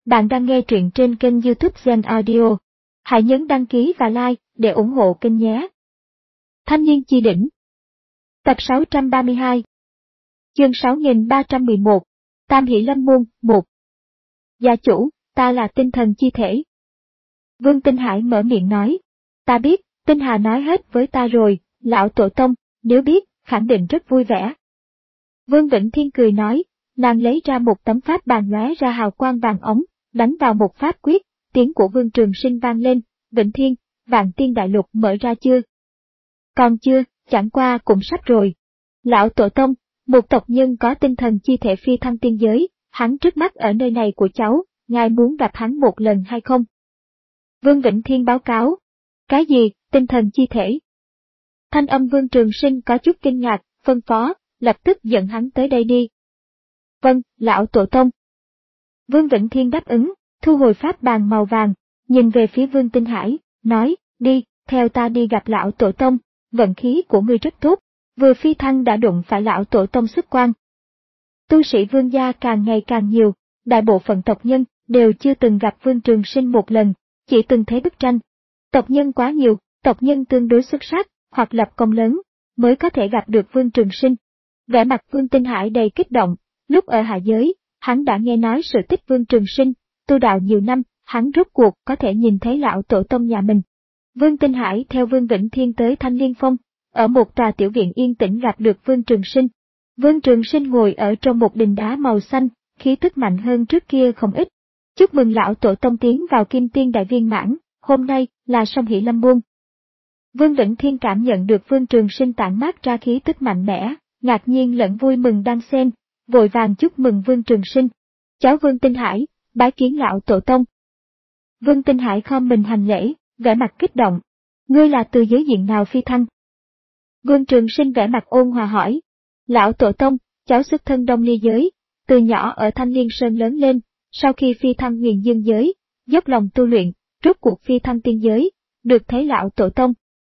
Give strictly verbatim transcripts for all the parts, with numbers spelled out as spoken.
Bạn đang nghe truyện trên kênh YouTube Zen Audio. Hãy nhấn đăng ký và like để ủng hộ kênh nhé. Thanh niên chi đỉnh. Tập sáu trăm ba mươi hai. Chương sáu nghìn ba trăm mười một. Tam Hỷ Lâm Môn, một. Gia chủ, ta là tinh thần chi thể. Vương Tinh Hải mở miệng nói. Ta biết, Tinh Hà nói hết với ta rồi, lão tổ tông, nếu biết, khẳng định rất vui vẻ. Vương Vĩnh Thiên cười nói, nàng lấy ra một tấm pháp bàn lóe ra hào quang vàng ống, đánh vào một pháp quyết, tiếng của Vương Trường Sinh vang lên, Vĩnh Thiên, Vạn Tiên Đại Lục mở ra chưa? Còn chưa, chẳng qua cũng sắp rồi. Lão tổ tông, một tộc nhân có tinh thần chi thể phi thăng tiên giới, hắn trước mắt ở nơi này của cháu, ngài muốn gặp hắn một lần hay không? Vương Vĩnh Thiên báo cáo. Cái gì, tinh thần chi thể? Thanh âm Vương Trường Sinh có chút kinh ngạc, phân phó, lập tức dẫn hắn tới đây đi. Vâng, lão tổ tông. Vương Vĩnh Thiên đáp ứng, thu hồi pháp bàn màu vàng, nhìn về phía Vương Tinh Hải, nói, đi, theo ta đi gặp lão tổ tông, vận khí của ngươi rất tốt, vừa phi thăng đã đụng phải lão tổ tông xuất quan. Tu sĩ Vương gia càng ngày càng nhiều, đại bộ phận tộc nhân đều chưa từng gặp Vương Trường Sinh một lần, chỉ từng thấy bức tranh. Tộc nhân quá nhiều, tộc nhân tương đối xuất sắc, hoặc lập công lớn, mới có thể gặp được Vương Trường Sinh. Vẻ mặt Vương Tinh Hải đầy kích động, lúc ở hạ giới, hắn đã nghe nói sự tích Vương Trường Sinh, tu đạo nhiều năm, hắn rốt cuộc có thể nhìn thấy lão tổ tông nhà mình. Vương Tinh Hải theo Vương Vĩnh Thiên tới Thanh Liên Phong, ở một tòa tiểu viện yên tĩnh gặp được Vương Trường Sinh. Vương Trường Sinh ngồi ở trong một đình đá màu xanh, khí tức mạnh hơn trước kia không ít. Chúc mừng lão tổ tông tiến vào Kim Tiên Đại Viên Mãn, hôm nay là Song Hỷ Lâm Môn. Vương Vĩnh Thiên cảm nhận được Vương Trường Sinh tản mát ra khí tức mạnh mẽ, ngạc nhiên lẫn vui mừng đan xen, vội vàng chúc mừng Vương Trường Sinh. Cháu Vương Tinh Hải, bái kiến lão tổ tông. Vương Tinh Hải khom mình hành lễ, vẻ mặt kích động. Ngươi là từ giới diện nào phi thăng? Vương Trường Sinh vẻ mặt ôn hòa hỏi. Lão tổ tông, cháu xuất thân Đông Ly giới, từ nhỏ ở Thanh Liên Sơn lớn lên, sau khi phi thăng Huyền Dương giới, dốc lòng tu luyện, rốt cuộc phi thăng tiên giới, được thấy lão tổ tông.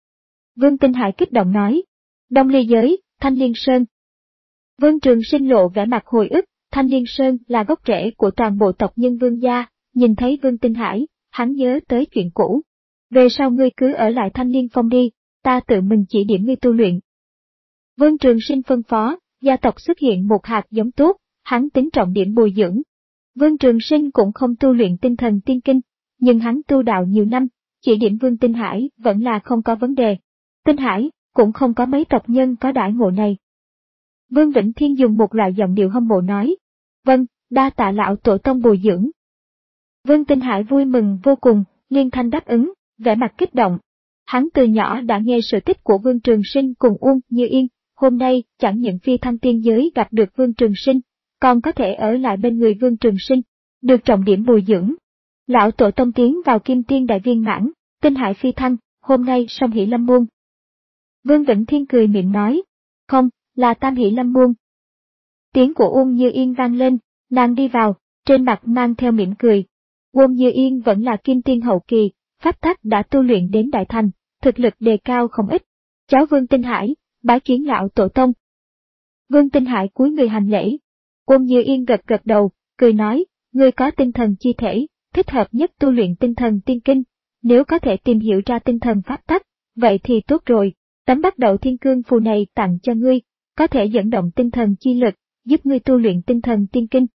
Vương Tinh Hải kích động nói. Đông Ly giới, Thanh Liên Sơn. Vương Trường Sinh lộ vẻ mặt hồi ức, Thanh Liên Sơn là gốc rễ của toàn bộ tộc nhân Vương gia, nhìn thấy Vương Tinh Hải, hắn nhớ tới chuyện cũ. Về sau ngươi cứ ở lại Thanh Liên Phong đi, ta tự mình chỉ điểm ngươi tu luyện. Vương Trường Sinh phân phó, gia tộc xuất hiện một hạt giống tốt, hắn tính trọng điểm bồi dưỡng. Vương Trường Sinh cũng không tu luyện tinh thần tiên kinh, nhưng hắn tu đạo nhiều năm, chỉ điểm Vương Tinh Hải vẫn là không có vấn đề. Tinh Hải, cũng không có mấy tộc nhân có đãi ngộ này. Vương Vĩnh Thiên dùng một loại giọng điệu hâm mộ nói. Vâng, đa tạ lão tổ tông bồi dưỡng. Vương Tinh Hải vui mừng vô cùng, liên thanh đáp ứng, vẻ mặt kích động. Hắn từ nhỏ đã nghe sự tích của Vương Trường Sinh cùng Uông Như Yên, hôm nay chẳng những phi thăng tiên giới gặp được Vương Trường Sinh, còn có thể ở lại bên người Vương Trường Sinh, được trọng điểm bồi dưỡng. Lão tổ tông tiến vào Kim Tiên Đại Viên Mãn, Tinh Hải phi thăng, hôm nay Song Hỷ Lâm Môn. Vương Vĩnh Thiên cười miệng nói. Không, là Tam Hỷ Lâm Môn. Tiếng của Uông Như Yên vang lên, nàng đi vào, trên mặt mang theo mỉm cười. Uông Như Yên vẫn là Kim Tiên hậu kỳ, pháp tắc đã tu luyện đến đại thành, thực lực đề cao không ít. Cháu Vương Tinh Hải, bái kiến lão tổ tông. Vương Tinh Hải cúi người hành lễ. Uông Như Yên gật gật đầu, cười nói, ngươi có tinh thần chi thể, thích hợp nhất tu luyện tinh thần tiên kinh, nếu có thể tìm hiểu ra tinh thần pháp tắc, vậy thì tốt rồi, tấm bắt đầu thiên cương phù này tặng cho ngươi, có thể dẫn động tinh thần chi lực, giúp ngươi tu luyện tinh thần tiên kinh.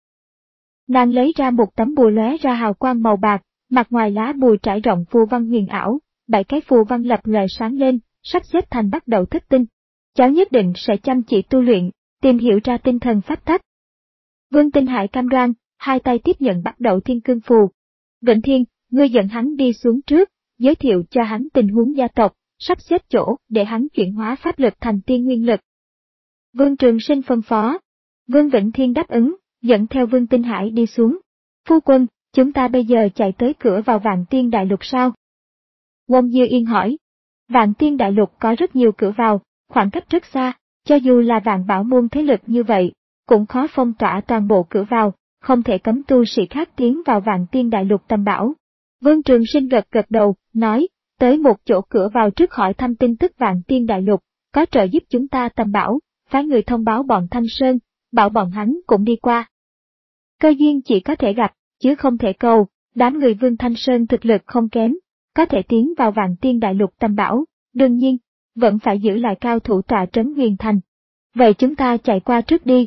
Nàng lấy ra một tấm bùa lóe ra hào quang màu bạc, mặt ngoài lá bùa trải rộng phù văn huyền ảo, bảy cái phù văn lập lòe sáng lên, sắp xếp thành bắt đầu thất tinh. Cháu nhất định sẽ chăm chỉ tu luyện, tìm hiểu ra tinh thần pháp tắc. Vương Tinh Hải cam đoan, hai tay tiếp nhận bắt đầu thiên cương phù. Vĩnh Thiên, ngươi dẫn hắn đi xuống trước, giới thiệu cho hắn tình huống gia tộc, sắp xếp chỗ để hắn chuyển hóa pháp lực thành tiên nguyên lực. Vương Trường Sinh phân phó. Vương Vĩnh Thiên đáp ứng, dẫn theo Vương Tinh Hải đi xuống. Phu quân, chúng ta bây giờ chạy tới cửa vào Vạn Tiên Đại Lục sao? Uông Như Yên hỏi. Vạn Tiên Đại Lục có rất nhiều cửa vào, khoảng cách rất xa, cho dù là Vạn Bảo môn thế lực như vậy, cũng khó phong tỏa toàn bộ cửa vào, không thể cấm tu sĩ khác tiến vào Vạn Tiên Đại Lục tầm bảo. Vương Trường Sinh gật gật đầu, nói, tới một chỗ cửa vào trước hỏi thăm tin tức Vạn Tiên Đại Lục, có trợ giúp chúng ta tầm bảo, phái người thông báo bọn Thanh Sơn, bảo bọn hắn cũng đi qua. Cơ duyên chỉ có thể gặp, chứ không thể cầu. Đám người Vương Thanh Sơn thực lực không kém, có thể tiến vào Vạn Tiên Đại Lục Tam Bảo, đương nhiên, vẫn phải giữ lại cao thủ tọa trấn Huyền Thành. Vậy chúng ta chạy qua trước đi.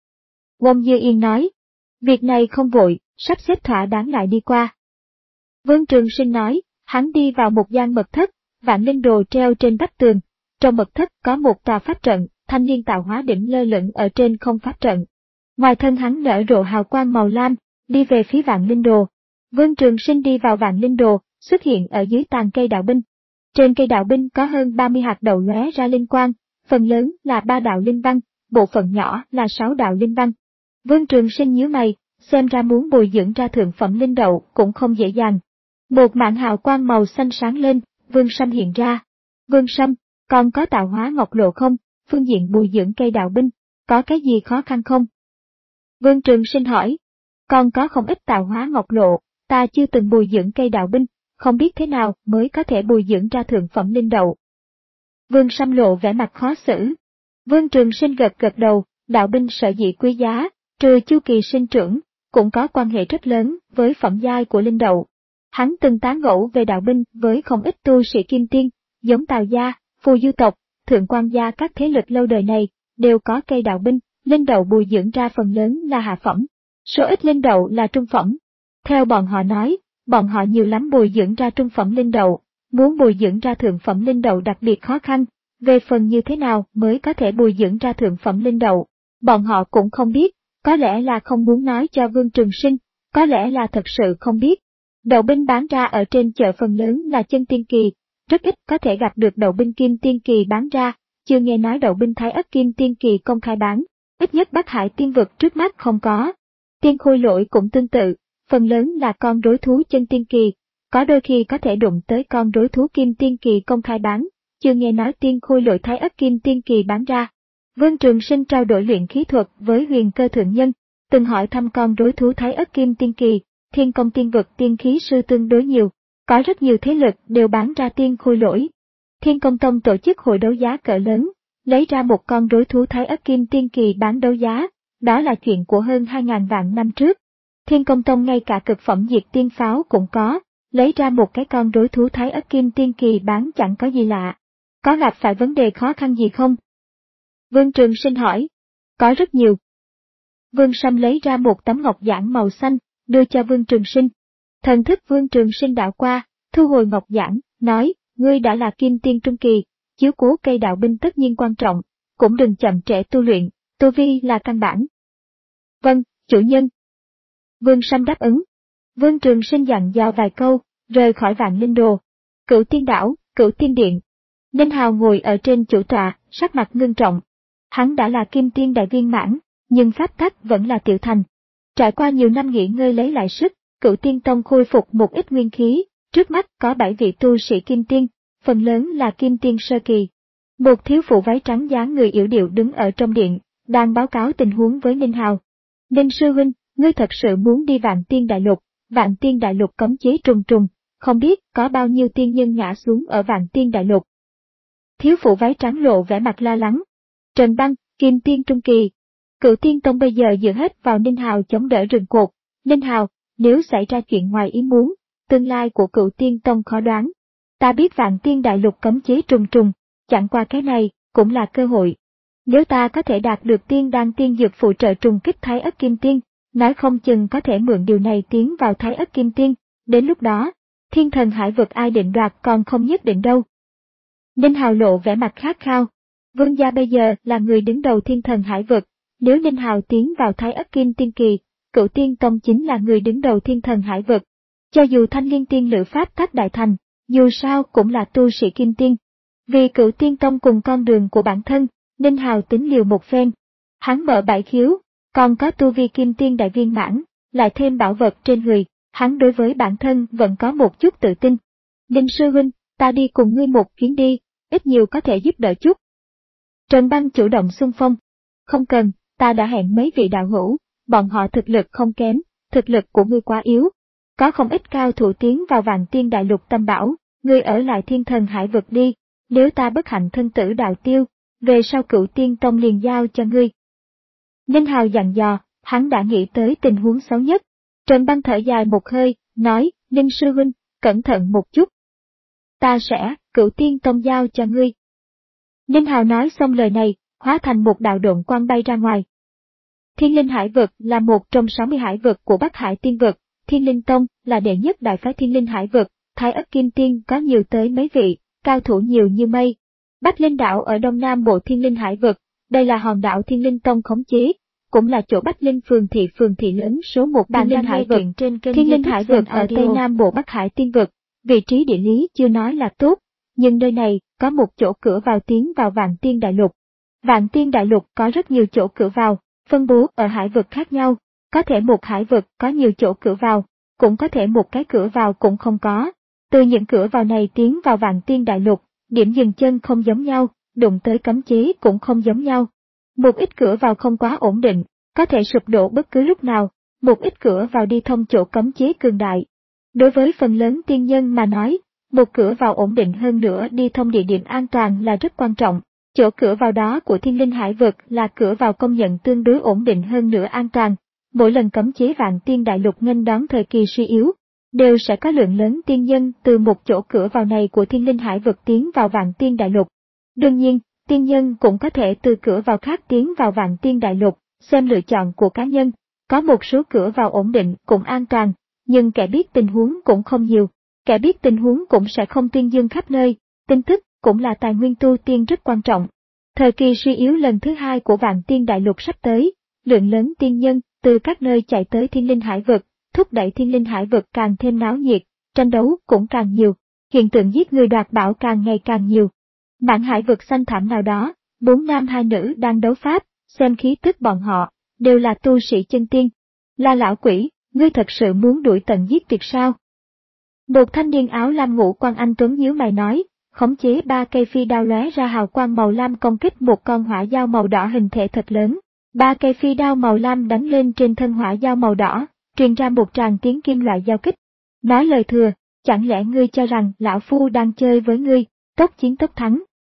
Wong Dư Yên nói, việc này không vội, sắp xếp thỏa đáng lại đi qua. Vương Trường Sinh nói, hắn đi vào một gian mật thất, vạn linh đồ treo trên vách tường. Trong mật thất có một tòa pháp trận, thanh niên tạo hóa đỉnh lơ lửng ở trên không pháp trận. Ngoài thân hắn nở rộ hào quang màu lam, đi về phía vạn linh đồ. Vương Trường Sinh đi vào vạn linh đồ, xuất hiện ở dưới tàn cây đạo binh. Trên cây đạo binh có hơn ba mươi hạt đậu lóe ra linh quang, phần lớn là ba đạo linh văn, bộ phận nhỏ là sáu đạo linh văn. Vương Trường Sinh nhíu mày, xem ra muốn bồi dưỡng ra thượng phẩm linh đậu cũng không dễ dàng. Một mảng hào quang màu xanh sáng lên, Vương Sâm hiện ra. Vương Sâm, còn có tạo hóa ngọc lộ không? Phương diện bồi dưỡng cây đạo binh, có cái gì khó khăn không? Vương Trường Sinh hỏi. Còn có không ít tạo hóa ngọc lộ, ta chưa từng bồi dưỡng cây đạo binh, không biết thế nào mới có thể bồi dưỡng ra thượng phẩm linh đậu. Vương Sâm lộ vẻ mặt khó xử. Vương Trường Sinh gật gật đầu, đạo binh sở dĩ quý giá, trừ chu kỳ sinh trưởng, cũng có quan hệ rất lớn với phẩm giai của linh đậu. Hắn từng tán gẫu về đạo binh với không ít tu sĩ kim tiên, giống Tào gia, Phù Du tộc, Thượng Quan gia các thế lực lâu đời này, đều có cây đạo binh, linh đậu bồi dưỡng ra phần lớn là hạ phẩm, số ít linh đậu là trung phẩm. Theo bọn họ nói, bọn họ nhiều lắm bồi dưỡng ra trung phẩm linh đậu, muốn bồi dưỡng ra thượng phẩm linh đậu đặc biệt khó khăn, về phần như thế nào mới có thể bồi dưỡng ra thượng phẩm linh đậu, bọn họ cũng không biết, có lẽ là không muốn nói cho Vương Trường Sinh, có lẽ là thật sự không biết. Đậu binh bán ra ở trên chợ phần lớn là chân tiên kỳ, rất ít có thể gặp được đậu binh kim tiên kỳ bán ra, chưa nghe nói đậu binh thái ất kim tiên kỳ công khai bán, ít nhất Bắc Hải tiên vực trước mắt không có. Tiên khôi lỗi cũng tương tự, phần lớn là con đối thú chân tiên kỳ, có đôi khi có thể đụng tới con đối thú kim tiên kỳ công khai bán, chưa nghe nói tiên khôi lỗi thái ất kim tiên kỳ bán ra. Vương Trường Sinh trao đổi luyện khí thuật với Huyền Cơ thượng nhân, từng hỏi thăm con đối thú thái ất kim tiên kỳ, thiên công tiên vực tiên khí sư tương đối nhiều, có rất nhiều thế lực đều bán ra tiên khôi lỗi. Thiên Công Tông tổ chức hội đấu giá cỡ lớn, lấy ra một con đối thú thái ất kim tiên kỳ bán đấu giá, đó là chuyện của hơn hai ngàn vạn năm trước. Thiên Công Tông ngay cả cực phẩm diệt tiên pháo cũng có, lấy ra một cái con đối thú thái ất kim tiên kỳ bán chẳng có gì lạ. Có gặp phải vấn đề khó khăn gì không? Vương Trường Sinh hỏi. Có rất nhiều. Vương Sâm lấy ra một tấm ngọc giản màu xanh, đưa cho Vương Trường Sinh. Thần thức Vương Trường Sinh đảo qua, thu hồi ngọc giản, nói, ngươi đã là kim tiên trung kỳ, chiếu cố cây đạo binh tất nhiên quan trọng, cũng đừng chậm trễ tu luyện, tu vi là căn bản. Vâng, chủ nhân. Vương Sâm đáp ứng. Vương Trường Sinh dặn dò vài câu, rời khỏi Vạn Linh Đồ. Cửu Tiên Đảo, Cửu Tiên Điện. Ninh Hào ngồi ở trên chủ tọa, sắc mặt ngưng trọng. Hắn đã là kim tiên đại viên mãn, nhưng pháp tắc vẫn là tiểu thành. Trải qua nhiều năm nghỉ ngơi lấy lại sức, Cửu Tiên Tông khôi phục một ít nguyên khí, trước mắt có bảy vị tu sĩ kim tiên, phần lớn là kim tiên sơ kỳ. Một thiếu phụ váy trắng dáng người yểu điệu đứng ở trong điện, đang báo cáo tình huống với Ninh Hào. Ninh sư huynh, ngươi thật sự muốn đi Vạn Tiên Đại Lục, Vạn Tiên Đại Lục cấm chế trùng trùng, không biết có bao nhiêu tiên nhân ngã xuống ở Vạn Tiên Đại Lục. Thiếu phụ váy trắng lộ vẻ mặt lo lắng. Trần Băng, kim tiên trung kỳ. Cửu Tiên Tông bây giờ dựa hết vào Ninh Hào chống đỡ rừng cột. Ninh Hào, nếu xảy ra chuyện ngoài ý muốn, tương lai của Cửu Tiên Tông khó đoán. Ta biết Vạn Tiên Đại Lục cấm chế trùng trùng, chẳng qua cái này cũng là cơ hội. Nếu ta có thể đạt được tiên đan tiên dược phụ trợ trùng kích Thái Ất Kim Tiên, nói không chừng có thể mượn điều này tiến vào Thái Ất Kim Tiên, đến lúc đó, thiên thần hải vực ai định đoạt còn không nhất định đâu. Ninh Hào lộ vẻ mặt khát khao. Vương gia bây giờ là người đứng đầu thiên thần hải vực, nếu Ninh Hào tiến vào Thái Ất Kim Tiên kỳ, Cửu Tiên Tông chính là người đứng đầu thiên thần hải vực. Cho dù Thanh Liên Tiên Lữ Pháp Thác Đại Thành, dù sao cũng là tu sĩ kim tiên. Vì Cửu Tiên Tông cùng con đường của bản thân, Ninh Hào tính liều một phen. Hắn mở bảy khiếu, còn có tu vi kim tiên đại viên mãn, lại thêm bảo vật trên người, hắn đối với bản thân vẫn có một chút tự tin. Ninh sư huynh, ta đi cùng ngươi một chuyến đi, ít nhiều có thể giúp đỡ chút. Trần Băng chủ động xung phong. Không cần, ta đã hẹn mấy vị đạo hữu, bọn họ thực lực không kém, thực lực của ngươi quá yếu. Có không ít cao thủ tiến vào Vạn Tiên Đại Lục Tam Bảo, ngươi ở lại thiên thần hải vực đi, nếu ta bất hạnh thân tử đạo tiêu, về sau Cửu Tiên Tông liền giao cho ngươi. Ninh Hào dặn dò, hắn đã nghĩ tới tình huống xấu nhất. Trần Băng thở dài một hơi, nói, Ninh sư huynh, cẩn thận một chút. Ta sẽ, Cửu Tiên Tông giao cho ngươi. Ninh Hào nói xong lời này, hóa thành một đạo độn quang bay ra ngoài. Thiên Linh Hải Vực là một trong sáu mươi hải vực của Bắc Hải Tiên Vực, Thiên Linh Tông là đệ nhất đại phái Thiên Linh Hải Vực, Thái Ất Kim Tiên có nhiều tới mấy vị, cao thủ nhiều như mây. Bách Linh Đảo ở đông nam bộ Thiên Linh Hải Vực, đây là hòn đảo Thiên Linh Tông khống chế, cũng là chỗ Bách Linh phường thị phường thị lớn số một Thiên Linh Hải Vực. Trên kênh Thiên Linh Hải Vực ở tây nam bộ Bắc Hải Tiên Vực, vị trí địa lý chưa nói là tốt, nhưng nơi này có một chỗ cửa vào tiến vào Vạn Tiên Đại Lục. Vạn Tiên Đại Lục có rất nhiều chỗ cửa vào, phân bố ở hải vực khác nhau, có thể một hải vực có nhiều chỗ cửa vào, cũng có thể một cái cửa vào cũng không có. Từ những cửa vào này tiến vào Vạn Tiên Đại Lục, điểm dừng chân không giống nhau, đụng tới cấm chế cũng không giống nhau. Một ít cửa vào không quá ổn định, có thể sụp đổ bất cứ lúc nào, một ít cửa vào đi thông chỗ cấm chế cường đại. Đối với phần lớn tiên nhân mà nói, một cửa vào ổn định hơn nữa đi thông địa điểm an toàn là rất quan trọng. Chỗ cửa vào đó của Thiên Linh Hải Vực là cửa vào công nhận tương đối ổn định hơn nữa an toàn. Mỗi lần cấm chế Vạn Tiên Đại Lục nghênh đón thời kỳ suy yếu, đều sẽ có lượng lớn tiên nhân từ một chỗ cửa vào này của Thiên Linh Hải Vực tiến vào Vạn Tiên Đại Lục. Đương nhiên, tiên nhân cũng có thể từ cửa vào khác tiến vào Vạn Tiên Đại Lục, xem lựa chọn của cá nhân. Có một số cửa vào ổn định cũng an toàn, nhưng kẻ biết tình huống cũng không nhiều. Kẻ biết tình huống cũng sẽ không tuyên dương khắp nơi, tin tức cũng là tài nguyên tu tiên rất quan trọng. Thời kỳ suy yếu lần thứ hai của Vạn Tiên Đại Lục sắp tới, lượng lớn tiên nhân từ các nơi chạy tới Thiên Linh Hải Vực, thúc đẩy Thiên Linh Hải Vực càng thêm náo nhiệt, tranh đấu cũng càng nhiều, hiện tượng giết người đoạt bảo càng ngày càng nhiều. Mạn Hải Vực xanh thẳm nào đó, bốn nam hai nữ đang đấu pháp, xem khí tức bọn họ, đều là tu sĩ chân tiên. La lão quỷ, ngươi thật sự muốn đuổi tận giết tuyệt sao? Một thanh niên áo lam ngũ quan anh tuấn nhíu mày nói, khống chế ba cây phi đao lóe ra hào quang màu lam công kích một con hỏa dao màu đỏ hình thể thật lớn. Ba cây phi đao màu lam đánh lên trên thân hỏa dao màu đỏ, truyền ra một tràng tiếng kim loại giao kích. Nói lời thừa, chẳng lẽ ngươi cho rằng lão phu đang chơi với ngươi, tốc chiến tốc thắng.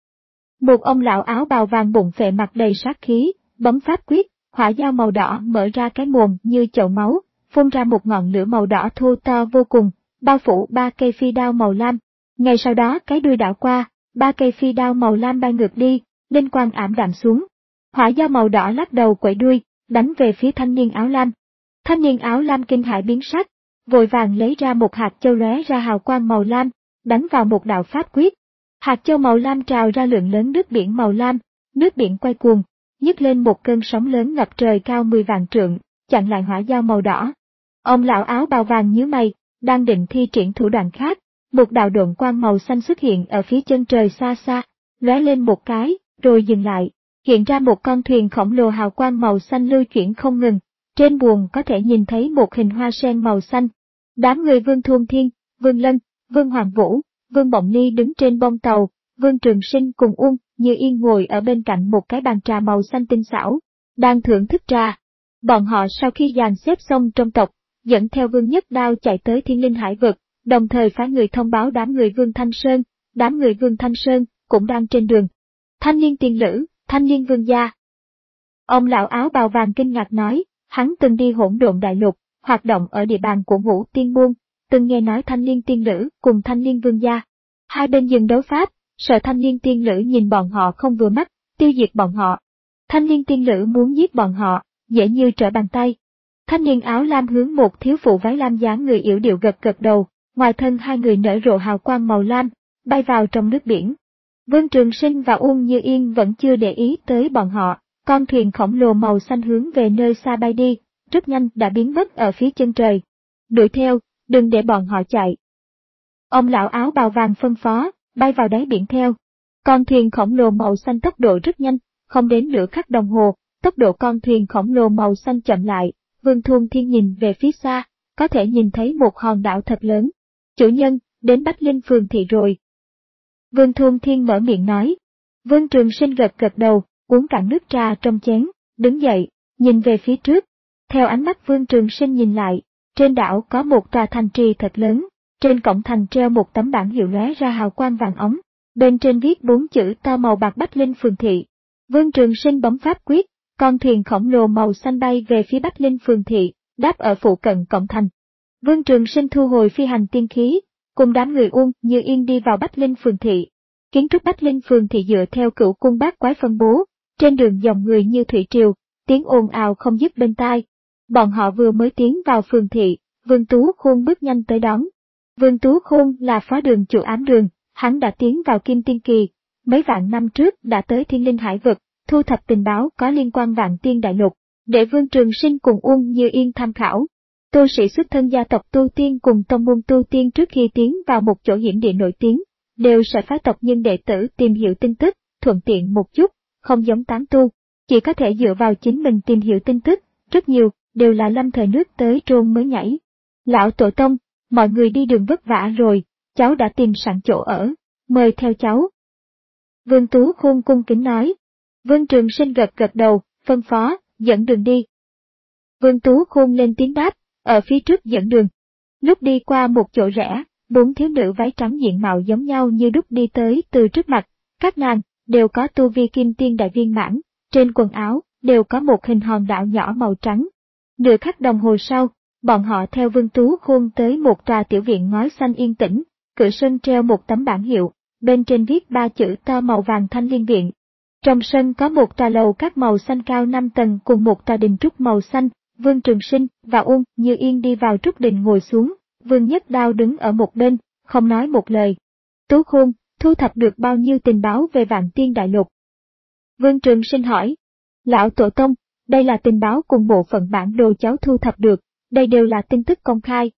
Một ông lão áo bào vàng bụng phệ mặt đầy sát khí, bấm pháp quyết, hỏa dao màu đỏ mở ra cái mồm như chậu máu, phun ra một ngọn lửa màu đỏ thô to vô cùng, bao phủ ba cây phi đao màu lam. Ngay sau đó cái đuôi đảo qua, ba cây phi đao màu lam bay ngược đi, linh quang ảm đạm xuống. Hỏa dao màu đỏ lắc đầu quẩy đuôi, đánh về phía thanh niên áo lam. Thanh niên áo lam kinh hãi biến sắc, vội vàng lấy ra một hạt châu lóe ra hào quang màu lam, đánh vào một đạo pháp quyết. Hạt châu màu lam trào ra lượng lớn nước biển màu lam, nước biển quay cuồng, nhấc lên một cơn sóng lớn ngập trời cao mười vạn trượng, chặn lại hỏa dao màu đỏ. Ông lão áo bào vàng nhíu mày, đang định thi triển thủ đoạn khác, một đạo độn quang màu xanh xuất hiện ở phía chân trời xa xa, lóe lên một cái, rồi dừng lại, hiện ra một con thuyền khổng lồ hào quang màu xanh lưu chuyển không ngừng, trên buồng có thể nhìn thấy một hình hoa sen màu xanh. Đám người Vương Thuôn Thiên, Vương Lân, Vương Hoàng Vũ, Vương Bộng Ly đứng trên bông tàu, Vương Trường Sinh cùng Uông Như Yên ngồi ở bên cạnh một cái bàn trà màu xanh tinh xảo, đang thưởng thức trà. Bọn họ sau khi dàn xếp xong trong tộc, dẫn theo Vương Nhất Đao chạy tới Thiên Linh Hải Vực, đồng thời phái người thông báo đám người Vương Thanh Sơn, đám người Vương Thanh Sơn cũng đang trên đường. Thanh niên tiền lữ, thanh niên vương gia. Ông lão áo bào vàng kinh ngạc nói, hắn từng đi Hỗn Độn Đại Lục, hoạt động ở địa bàn của Ngũ Tiên Môn, từng nghe nói thanh niên tiên lữ cùng thanh niên vương gia. Hai bên dừng đấu pháp, sợ thanh niên tiên lữ nhìn bọn họ không vừa mắt, tiêu diệt bọn họ. Thanh niên tiên lữ muốn giết bọn họ, dễ như trở bàn tay. Thanh niên áo lam hướng một thiếu phụ váy lam dáng người yểu điệu gật gật đầu, ngoài thân hai người nở rộ hào quang màu lam, bay vào trong nước biển. Vương Trường Sinh và Uông Như Yên vẫn chưa để ý tới bọn họ, con thuyền khổng lồ màu xanh hướng về nơi xa bay đi, rất nhanh đã biến mất ở phía chân trời. Đuổi theo, đừng để bọn họ chạy. Ông lão áo bào vàng phân phó, bay vào đáy biển theo. Con thuyền khổng lồ màu xanh tốc độ rất nhanh, không đến nửa khắc đồng hồ, tốc độ con thuyền khổng lồ màu xanh chậm lại. Vương Thuôn Thiên nhìn về phía xa, có thể nhìn thấy một hòn đảo thật lớn. Chủ nhân, đến Bách Linh phường thị rồi. Vương Thuôn Thiên mở miệng nói. Vương Trường Sinh gật gật đầu, uống cạn nước trà trong chén, đứng dậy, nhìn về phía trước. Theo ánh mắt Vương Trường Sinh nhìn lại, trên đảo có một tòa thành trì thật lớn, trên cổng thành treo một tấm bảng hiệu lóe ra hào quang vàng óng, bên trên viết bốn chữ to màu bạc Bách Linh phường thị. Vương Trường Sinh bấm pháp quyết, con thuyền khổng lồ màu xanh bay về phía Bách Linh phường thị, đáp ở phụ cận cổng thành. Vương Trường Sinh thu hồi phi hành tiên khí, cùng đám người Uông Như Yên đi vào Bách Linh Phường thị. Kiến trúc Bách Linh Phường thị dựa theo cửu cung bát quái phân bố, trên đường dòng người như thủy triều, tiếng ồn ào không dứt bên tai. Bọn họ vừa mới tiến vào phường thị, Vương Tú Khôn bước nhanh tới đón. Vương Tú Khôn là phó đường chủ ám đường, hắn đã tiến vào Kim Tiên Kỳ, mấy vạn năm trước đã tới Thiên Linh Hải vực, thu thập tình báo có liên quan Vạn Tiên Đại Lục, để Vương Trường Sinh cùng Uông Như Yên tham khảo. Tu sĩ xuất thân gia tộc tu tiên cùng tông môn tu tiên trước khi tiến vào một chỗ hiểm địa nổi tiếng, đều sẽ phái tộc nhân đệ tử tìm hiểu tin tức, thuận tiện một chút, không giống tán tu, chỉ có thể dựa vào chính mình tìm hiểu tin tức, rất nhiều, đều là lâm thời nước tới trôn mới nhảy. Lão tổ tông, mọi người đi đường vất vả rồi, cháu đã tìm sẵn chỗ ở, mời theo cháu. Vương Tú Khôn cung kính nói. Vương Trường Sinh gật gật đầu, phân phó, dẫn đường đi. Vương Tú Khôn lên tiếng đáp, ở phía trước dẫn đường. Lúc đi qua một chỗ rẽ, bốn thiếu nữ váy trắng diện mạo giống nhau như đúc đi tới từ trước mặt, các nàng đều có tu vi kim tiên đại viên mãn, trên quần áo đều có một hình hòn đảo nhỏ màu trắng. Nửa khắc đồng hồ sau, bọn họ theo Vương Tú Khôn tới một tòa tiểu viện ngói xanh yên tĩnh, cửa sân treo một tấm bảng hiệu, bên trên viết ba chữ to màu vàng Thanh Liên Viện. Trong sân có một tòa lầu các màu xanh cao năm tầng cùng một tòa đình trúc màu xanh. Vương Trường Sinh và Uông Như Yên đi vào trúc đình ngồi xuống, Vương Nhất Đao đứng ở một bên, không nói một lời. Tú Khôn, thu thập được bao nhiêu tình báo về Vạn Tiên Đại Lục? Vương Trường Sinh hỏi. Lão tổ tông, đây là tình báo cùng bộ phận bản đồ cháu thu thập được, đây đều là tin tức công khai.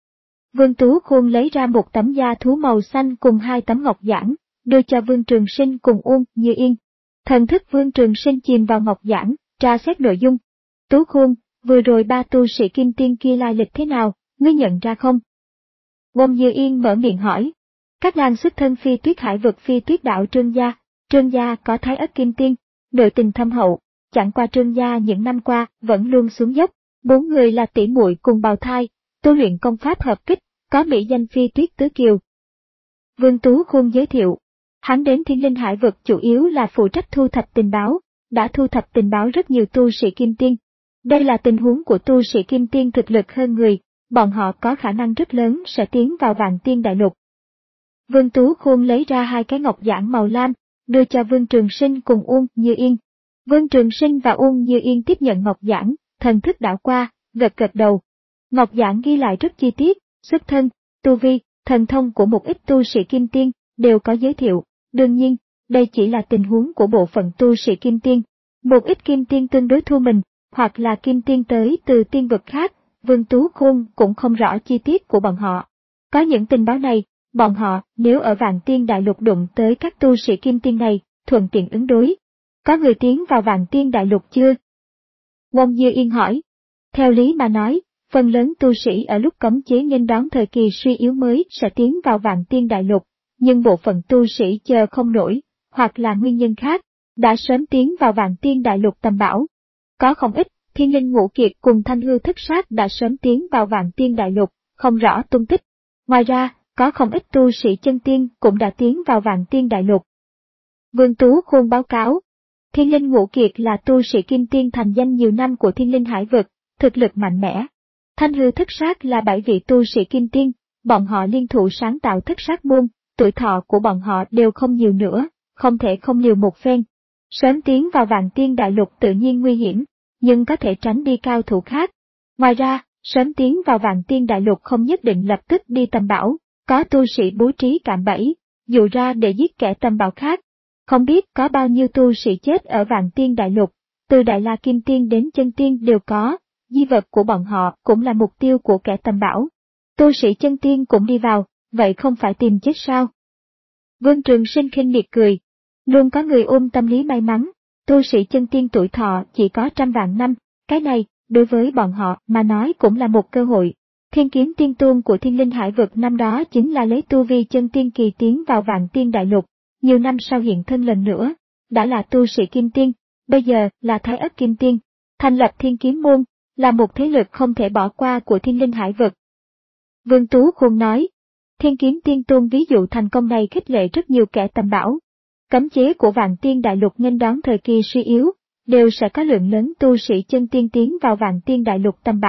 Vương Tú Khôn lấy ra một tấm da thú màu xanh cùng hai tấm ngọc giản, đưa cho Vương Trường Sinh cùng Uông Như Yên. Thần thức Vương Trường Sinh chìm vào ngọc giản, tra xét nội dung. Tú Khôn, vừa rồi ba tu sĩ kim tiên kia lai lịch thế nào, ngươi nhận ra không? Uông Như Yên mở miệng hỏi. Các nàng xuất thân Phi Tuyết Hải vực Phi Tuyết đạo Trương gia, Trương gia có thái ất kim tiên, nội tình thâm hậu, chẳng qua Trương gia những năm qua vẫn luôn xuống dốc, bốn người là tỷ muội cùng bào thai, tu luyện công pháp hợp kích, có mỹ danh Phi Tuyết tứ kiều. Vương Tú Khôn giới thiệu, hắn đến Thiên Linh Hải vực chủ yếu là phụ trách thu thập tình báo, đã thu thập tình báo rất nhiều tu sĩ kim tiên. Đây là tình huống của tu sĩ kim tiên thực lực hơn người, bọn họ có khả năng rất lớn sẽ tiến vào Vạn Tiên Đại Lục. Vương Tú Khôn lấy ra hai cái ngọc giản màu lam, đưa cho Vương Trường Sinh cùng Uông Như Yên. Vương Trường Sinh và Uông Như Yên tiếp nhận ngọc giản, thần thức đảo qua, gật gật đầu. Ngọc giản ghi lại rất chi tiết, xuất thân, tu vi, thần thông của một ít tu sĩ kim tiên, đều có giới thiệu. Đương nhiên, đây chỉ là tình huống của bộ phận tu sĩ kim tiên. Một ít kim tiên tương đối thua mình, hoặc là kim tiên tới từ tiên vực khác, Vương Tú Khôn cũng không rõ chi tiết của bọn họ. Có những tình báo này, bọn họ nếu ở Vạn Tiên Đại Lục đụng tới các tu sĩ kim tiên này, thuận tiện ứng đối. Có người tiến vào Vạn Tiên Đại Lục chưa? Uông Như Yên hỏi. Theo lý mà nói, phần lớn tu sĩ ở lúc cấm chế nghênh đón thời kỳ suy yếu mới sẽ tiến vào Vạn Tiên Đại Lục, nhưng bộ phận tu sĩ chờ không nổi, hoặc là nguyên nhân khác, đã sớm tiến vào Vạn Tiên Đại Lục tầm bảo. Có không ít, Thiên Linh Ngũ Kiệt cùng Thanh Hư Thất Sát đã sớm tiến vào Vạn Tiên Đại Lục, không rõ tung tích. Ngoài ra, có không ít tu sĩ chân tiên cũng đã tiến vào Vạn Tiên Đại Lục. Vương Tú Khôn báo cáo, Thiên Linh Ngũ Kiệt là tu sĩ kim tiên thành danh nhiều năm của Thiên Linh Hải vực, thực lực mạnh mẽ. Thanh Hư Thất Sát là bảy vị tu sĩ kim tiên, bọn họ liên thủ sáng tạo Thất Sát môn, tuổi thọ của bọn họ đều không nhiều nữa, không thể không liều một phen. Sớm tiến vào Vạn Tiên Đại Lục tự nhiên nguy hiểm, nhưng có thể tránh đi cao thủ khác. Ngoài ra, sớm tiến vào Vạn Tiên Đại Lục không nhất định lập tức đi tầm bảo, có tu sĩ bố trí cạm bẫy, dụ ra để giết kẻ tầm bảo khác. Không biết có bao nhiêu tu sĩ chết ở Vạn Tiên Đại Lục, từ Đại La Kim Tiên đến Chân Tiên đều có, di vật của bọn họ cũng là mục tiêu của kẻ tầm bảo. Tu sĩ Chân Tiên cũng đi vào, vậy không phải tìm chết sao? Vương Trường Sinh khinh miệt cười. Luôn có người ôm tâm lý may mắn, tu sĩ chân tiên tuổi thọ chỉ có trăm vạn năm, cái này, đối với bọn họ mà nói cũng là một cơ hội. Thiên Kiếm Tiên Tôn của Thiên Linh Hải vực năm đó chính là lấy tu vi chân tiên kỳ tiến vào Vạn Tiên Đại Lục, nhiều năm sau hiện thân lần nữa, đã là tu sĩ kim tiên, bây giờ là thái ất kim tiên, thành lập Thiên Kiếm môn, là một thế lực không thể bỏ qua của Thiên Linh Hải vực. Vương Tú Khôn nói, Thiên Kiếm Tiên Tôn ví dụ thành công này khích lệ rất nhiều kẻ tầm bảo. Cấm chế của Vạn Tiên Đại Lục nghênh đón thời kỳ suy yếu, đều sẽ có lượng lớn tu sĩ chân tiên tiến vào Vạn Tiên Đại Lục tầm bảo,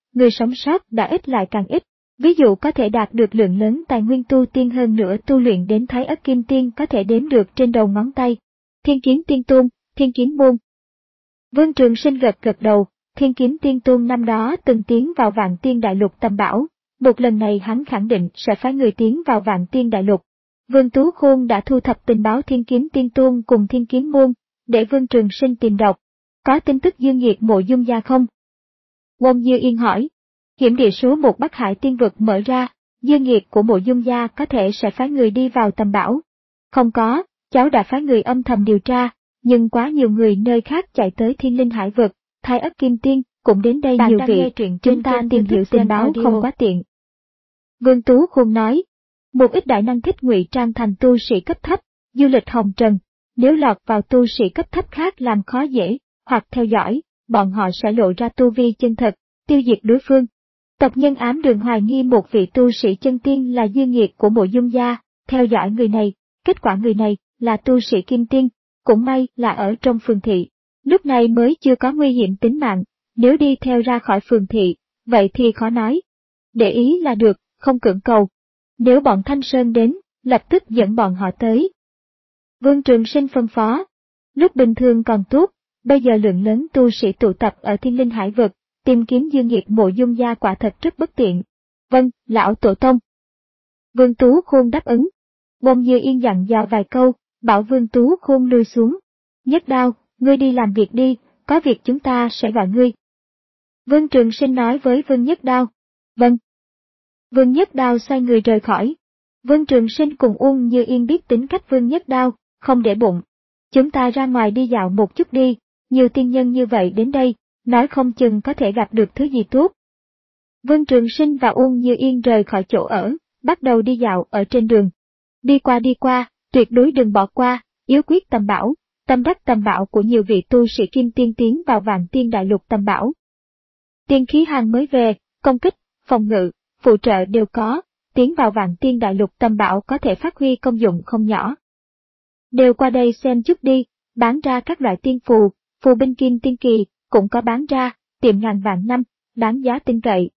người sống sót đã ít lại càng ít. Ví dụ có thể đạt được lượng lớn tài nguyên tu tiên hơn nữa tu luyện đến Thái Ất Kim Tiên có thể đếm được trên đầu ngón tay. Thiên Kiếm Tiên Tôn, Thiên Kiếm Môn. Vương Trường Sinh gật gật đầu, Thiên Kiếm Tiên Tôn năm đó từng tiến vào Vạn Tiên Đại Lục tầm bảo, một lần này hắn khẳng định sẽ phái người tiến vào Vạn Tiên Đại Lục. Vương Tú Khôn đã thu thập tình báo Thiên Kiếm Tiên Tôn cùng Thiên Kiếm Môn, để Vương Trường Sinh tìm đọc. Có tin tức Dương Nghiệt Mộ Dung gia không? Wong Như Yên hỏi. Hiểm địa số một Bắc Hải tiên vực mở ra, Dương Nghiệt của Mộ Dung gia có thể sẽ phái người đi vào tầm bảo. Không có, cháu đã phái người âm thầm điều tra, nhưng quá nhiều người nơi khác chạy tới Thiên Linh Hải vực, Thái Ất Kim Tiên cũng đến đây nhiều vị, chúng ta tìm hiểu tình báo không quá tiện. Vương Tú Khôn nói, một ít đại năng thích ngụy trang thành tu sĩ cấp thấp, du lịch hồng trần, nếu lọt vào tu sĩ cấp thấp khác làm khó dễ, hoặc theo dõi, bọn họ sẽ lộ ra tu vi chân thật, tiêu diệt đối phương. Tộc nhân ám đường hoài nghi một vị tu sĩ chân tiên là Dương Nghiệt của Mộ Dung gia, theo dõi người này, kết quả người này là tu sĩ kim tiên, cũng may là ở trong phường thị, lúc này mới chưa có nguy hiểm tính mạng, nếu đi theo ra khỏi phường thị, vậy thì khó nói. Để ý là được, không cưỡng cầu. Nếu bọn Thanh Sơn đến, lập tức dẫn bọn họ tới. Vương Trường Sinh phân phó. Lúc bình thường còn tốt, bây giờ lượng lớn tu sĩ tụ tập ở Thiên Linh Hải vực, tìm kiếm Dương Nghiệt Mộ Dung gia quả thật rất bất tiện. Vâng, lão tổ tông. Vương Tú Khôn đáp ứng. Wong Như Yên dặn dò vài câu, bảo Vương Tú Khôn lui xuống. Nhất Đao, ngươi đi làm việc đi, có việc chúng ta sẽ gọi ngươi. Vương Trường Sinh nói với Vương Nhất Đao. Vâng. Vương Nhất Đao xoay người rời khỏi. Vương Trường Sinh cùng Uông Như Yên biết tính cách Vương Nhất Đao, không để bụng. Chúng ta ra ngoài đi dạo một chút đi, nhiều tiên nhân như vậy đến đây, nói không chừng có thể gặp được thứ gì tốt. Vương Trường Sinh và Uông Như Yên rời khỏi chỗ ở, bắt đầu đi dạo ở trên đường. Đi qua đi qua, tuyệt đối đừng bỏ qua, yếu quyết tầm bảo, tâm đắc tầm bảo của nhiều vị tu sĩ kim tiên tiến vào Vạn Tiên Đại Lục tầm bảo. Tiên khí hàng mới về, công kích, phòng ngự, phụ trợ đều có, tiến vào Vạn Tiên Đại Lục tầm bảo có thể phát huy công dụng không nhỏ. Đều qua đây xem chút đi, bán ra các loại tiên phù, phù binh kim tiên kỳ, cũng có bán ra, tiệm ngàn vạn năm, đáng giá tin cậy.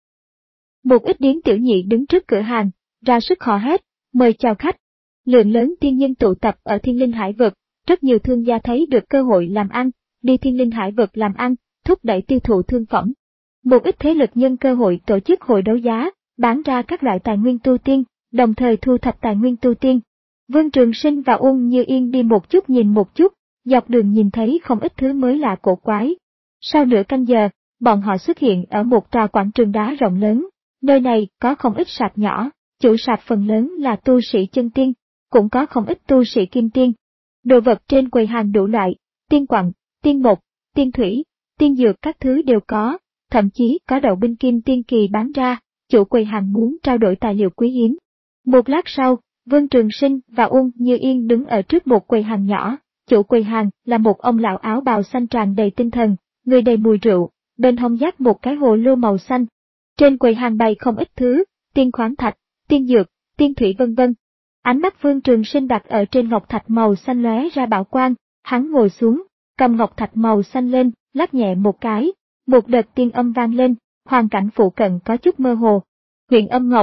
Một ít điếm tiểu nhị đứng trước cửa hàng, ra sức hò hét, mời chào khách. Lượng lớn tiên nhân tụ tập ở Thiên Linh Hải vực, rất nhiều thương gia thấy được cơ hội làm ăn, đi Thiên Linh Hải vực làm ăn, thúc đẩy tiêu thụ thương phẩm. Một ít thế lực nhân cơ hội tổ chức hội đấu giá, bán ra các loại tài nguyên tu tiên, đồng thời thu thập tài nguyên tu tiên. Vương Trường Sinh và Uông Như Yên đi một chút nhìn một chút, dọc đường nhìn thấy không ít thứ mới lạ cổ quái. Sau nửa canh giờ, bọn họ xuất hiện ở một tòa quảng trường đá rộng lớn, nơi này có không ít sạp nhỏ, chủ sạp phần lớn là tu sĩ chân tiên, cũng có không ít tu sĩ kim tiên. Đồ vật trên quầy hàng đủ loại, tiên quặng, tiên mục, tiên thủy, tiên dược các thứ đều có, thậm chí có đậu binh kim tiên kỳ bán ra, chủ quầy hàng muốn trao đổi tài liệu quý hiếm. Một lát sau, Vương Trường Sinh và Uông Như Yên đứng ở trước một quầy hàng nhỏ, chủ quầy hàng là một ông lão áo bào xanh tràn đầy tinh thần, người đầy mùi rượu, bên hông dắt một cái hồ lô màu xanh. Trên quầy hàng bày không ít thứ, tiên khoáng thạch, tiên dược, tiên thủy vân vân. Ánh mắt Vương Trường Sinh đặt ở trên ngọc thạch màu xanh lóe ra bảo quang, hắn ngồi xuống, cầm ngọc thạch màu xanh lên, lắc nhẹ một cái, một đợt tiên âm vang lên, hoàn cảnh phụ cận có chút mơ hồ. Huyền Âm Ngọc.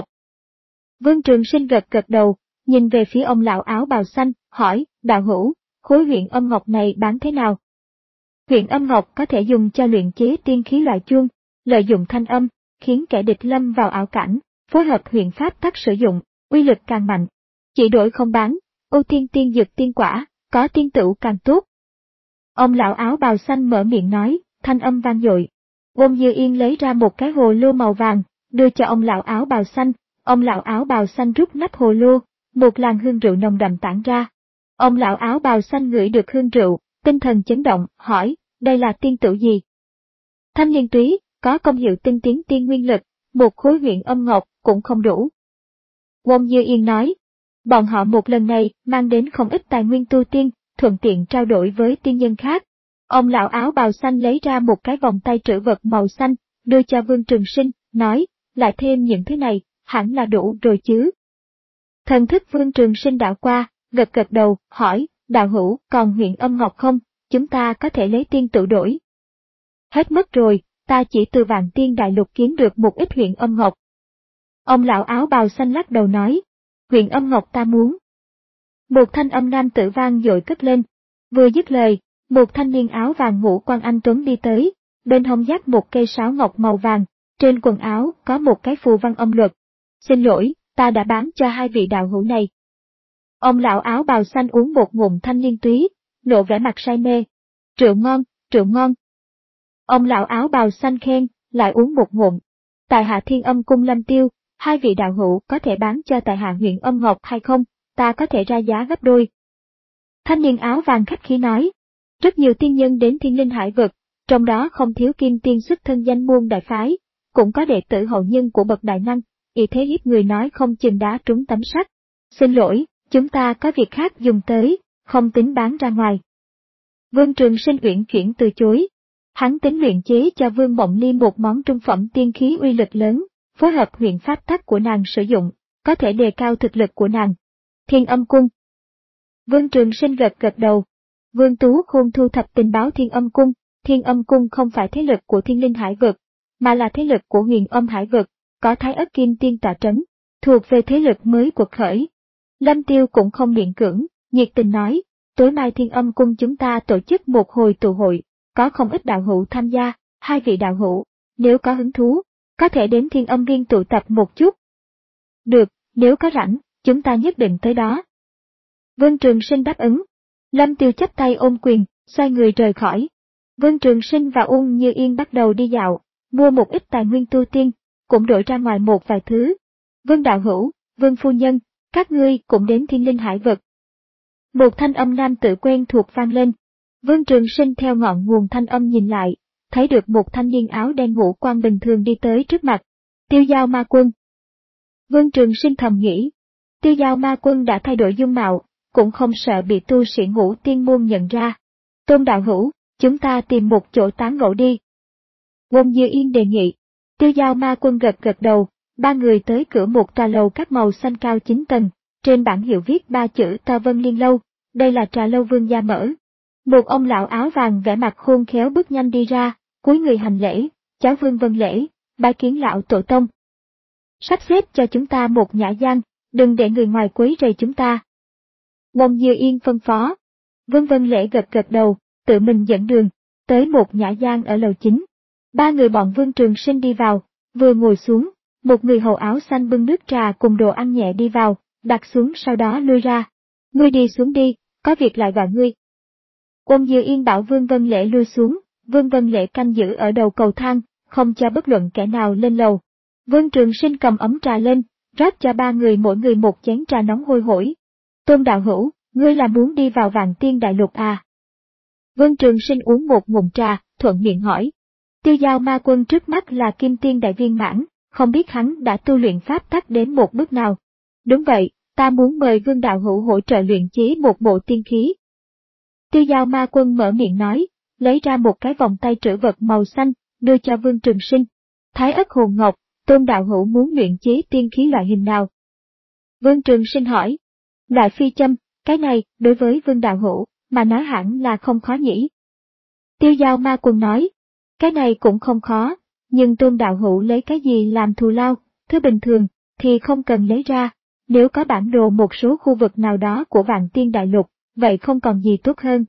Vương Trường Sinh gật gật đầu, nhìn về phía ông lão áo bào xanh, hỏi, đạo hữu, khối Huyền Âm Ngọc này bán thế nào? Huyền Âm Ngọc có thể dùng cho luyện chế tiên khí loại chuông, lợi dụng thanh âm, khiến kẻ địch lâm vào ảo cảnh, phối hợp huyền pháp tắc sử dụng, uy lực càng mạnh. Chỉ đổi không bán, ưu tiên tiên dược tiên quả, có tiên tửu càng tốt. Ông lão áo bào xanh mở miệng nói, thanh âm vang dội. Wong Như Yên lấy ra một cái hồ lô màu vàng, đưa cho ông lão áo bào xanh. Ông lão áo bào xanh rút nắp hồ lô, một làn hương rượu nồng đậm tản ra. Ông lão áo bào xanh ngửi được hương rượu, tinh thần chấn động, hỏi, đây là tiên tửu gì? Thanh liên túy, có công hiệu tinh tiến tiên nguyên lực, một khối Huyền Âm Ngọc cũng không đủ. Wong Như Yên nói, bọn họ một lần này mang đến không ít tài nguyên tu tiên, thuận tiện trao đổi với tiên nhân khác. Ông lão áo bào xanh lấy ra một cái vòng tay trữ vật màu xanh, đưa cho Vương Trường Sinh, nói, lại thêm những thứ này, hẳn là đủ rồi chứ. Thần thức Vương Trường Sinh đảo qua, gật gật đầu, hỏi, đạo hữu, còn Huyền Âm Ngọc không, chúng ta có thể lấy tiên tự đổi. Hết mất rồi, ta chỉ từ Vạn Tiên Đại Lục kiếm được một ít huyền âm ngọc. Ông lão áo bào xanh lắc đầu nói, huyền âm ngọc ta muốn. Một thanh âm nam tử vang dội cất lên. Vừa dứt lời, một thanh niên áo vàng ngũ quan anh tuấn đi tới, bên hông dắt một cây sáo ngọc màu vàng, trên quần áo có một cái phù văn âm luật. Xin lỗi, ta đã bán cho hai vị đạo hữu này. Ông lão áo bào xanh uống một ngụm thanh liên túy, lộ vẻ mặt say mê. Rượu ngon, rượu ngon. Ông lão áo bào xanh khen, lại uống một ngụm. Tại hạ Thiên Âm Cung Lâm Tiêu, hai vị đạo hữu có thể bán cho tại hạ huyền âm ngọc hay không, ta có thể ra giá gấp đôi. Thanh niên áo vàng khách khí nói, rất nhiều tiên nhân đến Thiên Linh Hải vực, trong đó không thiếu kim tiên xuất thân danh môn đại phái, cũng có đệ tử hậu nhân của bậc đại năng, y thế hiếp người nói không chừng đá trúng tấm sắt. Xin lỗi, chúng ta có việc khác dùng tới, không tính bán ra ngoài. Vương Trường Sinh uyển chuyển từ chối. Hắn tính luyện chế cho Vương Mộng Ly một món trung phẩm tiên khí uy lực lớn, phối hợp huyền pháp tắc của nàng sử dụng, có thể đề cao thực lực của nàng. Thiên Âm Cung. Vương Trường Sinh gật gật đầu. Vương Tú Khôn thu thập tình báo Thiên Âm Cung. Thiên Âm Cung không phải thế lực của Thiên Linh Hải vực, mà là thế lực của Huyền Âm Hải vực, có Thái Ất Kim Tiên tọa trấn, thuộc về thế lực mới quật khởi. Lâm Tiêu cũng không miễn cưỡng, nhiệt tình nói, tối mai Thiên Âm Cung chúng ta tổ chức một hồi tụ hội, có không ít đạo hữu tham gia, hai vị đạo hữu, nếu có hứng thú, có thể đến Thiên Âm Viên tụ tập một chút. Được, nếu có rảnh, chúng ta nhất định tới đó. Vương Trường Sinh đáp ứng. Lâm Tiêu chắp tay ôm quyền, xoay người rời khỏi. Vương Trường Sinh và Uông Như Yên bắt đầu đi dạo, mua một ít tài nguyên tu tiên, cũng đổi ra ngoài một vài thứ. Vương đạo hữu, Vương phu nhân, các ngươi cũng đến Thiên Linh Hải vực. Một thanh âm nam tử quen thuộc vang lên. Vương Trường Sinh theo ngọn nguồn thanh âm nhìn lại, thấy được một thanh niên áo đen ngũ quan bình thường đi tới trước mặt. Tiêu Giao Ma Quân. Vương Trường Sinh thầm nghĩ, Tiêu Giao Ma Quân đã thay đổi dung mạo, cũng không sợ bị tu sĩ ngũ tiên môn nhận ra. Tôn đạo hữu, chúng ta tìm một chỗ tán gẫu đi. Uông Như Yên đề nghị. Tiêu Giao Ma Quân gật gật đầu, ba người tới cửa một trà lầu các màu xanh cao chín tầng, trên bảng hiệu viết ba chữ Ta Vân Liên Lâu, đây là trà lâu Vương gia mở. Một ông lão áo vàng vẻ mặt khôn khéo bước nhanh đi ra, cúi người hành lễ, cháu Vương vân lễ, bái kiến lão tổ tông. Sắp xếp cho chúng ta một nhã gian, đừng để người ngoài quấy rầy chúng ta. Uông Như Yên phân phó. Vương vân lễ gật gật đầu, tự mình dẫn đường, tới một nhã gian ở lầu chính. Ba người bọn Vương Trường Sinh đi vào, vừa ngồi xuống, một người hầu áo xanh bưng nước trà cùng đồ ăn nhẹ đi vào, đặt xuống sau đó lui ra. Ngươi đi xuống đi, có việc lại gọi ngươi. Uông Như Yên bảo Vương Vân Lễ lui xuống, Vương Vân Lễ canh giữ ở đầu cầu thang, không cho bất luận kẻ nào lên lầu. Vương Trường Sinh cầm ấm trà lên, rót cho ba người mỗi người một chén trà nóng hôi hổi. Tôn đạo hữu, ngươi là muốn đi vào Vạn Tiên Đại Lục à? Vương Trường Sinh uống một ngụm trà, thuận miệng hỏi. Tiêu Giao Ma Quân trước mắt là Kim Tiên Đại Viên Mãn, không biết hắn đã tu luyện pháp tắc đến một bước nào. Đúng vậy, ta muốn mời Vương đạo hữu hỗ trợ luyện chế một bộ tiên khí. Tiêu Giao Ma Quân mở miệng nói, lấy ra một cái vòng tay trữ vật màu xanh, đưa cho Vương Trường Sinh. Thái Ất Hồn Ngọc, Tôn đạo hữu muốn luyện chế tiên khí loại hình nào? Vương Trường Sinh hỏi. Loại phi châm, cái này, đối với Vương đạo hữu, mà nói hẳn là không khó nhỉ. Tiêu Giao Ma Quân nói, cái này cũng không khó, nhưng Tôn đạo hữu lấy cái gì làm thù lao, thứ bình thường, thì không cần lấy ra, nếu có bản đồ một số khu vực nào đó của Vạn Tiên Đại Lục, vậy không còn gì tốt hơn.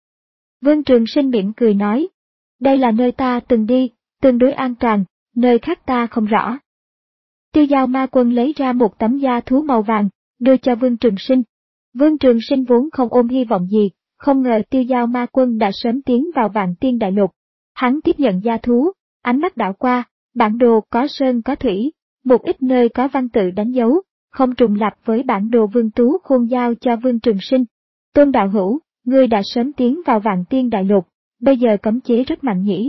Vương Trường Sinh mỉm cười nói, đây là nơi ta từng đi, tương đối an toàn, nơi khác ta không rõ. Tiêu Giao Ma Quân lấy ra một tấm da thú màu vàng, đưa cho Vương Trường Sinh. Vương Trường Sinh vốn không ôm hy vọng gì, không ngờ Tiêu Giao Ma Quân đã sớm tiến vào Vạn Tiên Đại Lục. Hắn tiếp nhận da thú, ánh mắt đảo qua, bản đồ có sơn có thủy, một ít nơi có văn tự đánh dấu, không trùng lặp với bản đồ Vương Tú Khôn giao cho Vương Trường Sinh. Tôn đạo hữu, ngươi đã sớm tiến vào Vạn Tiên Đại Lục, bây giờ cấm chế rất mạnh nhỉ?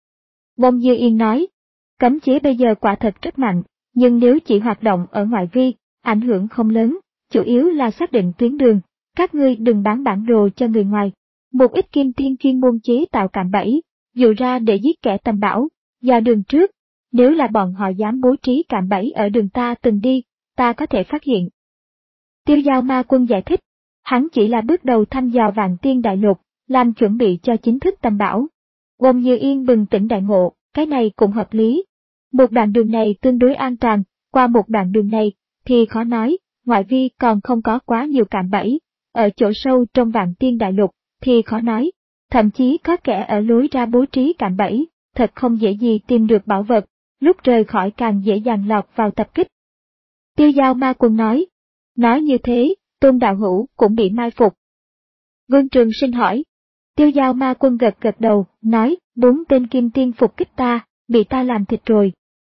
Uông Như Yên nói, cấm chế bây giờ quả thật rất mạnh, nhưng nếu chỉ hoạt động ở ngoại vi, ảnh hưởng không lớn, chủ yếu là xác định tuyến đường, các ngươi đừng bán bản đồ cho người ngoài. Một ít kim tiên chuyên môn chế tạo cạm bẫy, dụ ra để giết kẻ tầm bảo, dò đường trước, nếu là bọn họ dám bố trí cạm bẫy ở đường ta từng đi, ta có thể phát hiện. Tiêu Giao Ma Quân giải thích, hắn chỉ là bước đầu thăm dò Vạn Tiên Đại Lục, làm chuẩn bị cho chính thức tầm bảo. Uông Như Yên bừng tỉnh đại ngộ, cái này cũng hợp lý. Một đoạn đường này tương đối an toàn, qua một đoạn đường này, thì khó nói, ngoại vi còn không có quá nhiều cạm bẫy, ở chỗ sâu trong Vạn Tiên Đại Lục, thì khó nói, thậm chí có kẻ ở lối ra bố trí cạm bẫy, thật không dễ gì tìm được bảo vật, lúc rời khỏi càng dễ dàng lọt vào tập kích. Tiêu Giao Ma Quân nói, nói như thế, Tôn đạo hữu cũng bị mai phục. Vương Trường Sinh hỏi, Tiêu Giao Ma Quân gật gật đầu, nói, bốn tên kim tiên phục kích ta, bị ta làm thịt rồi.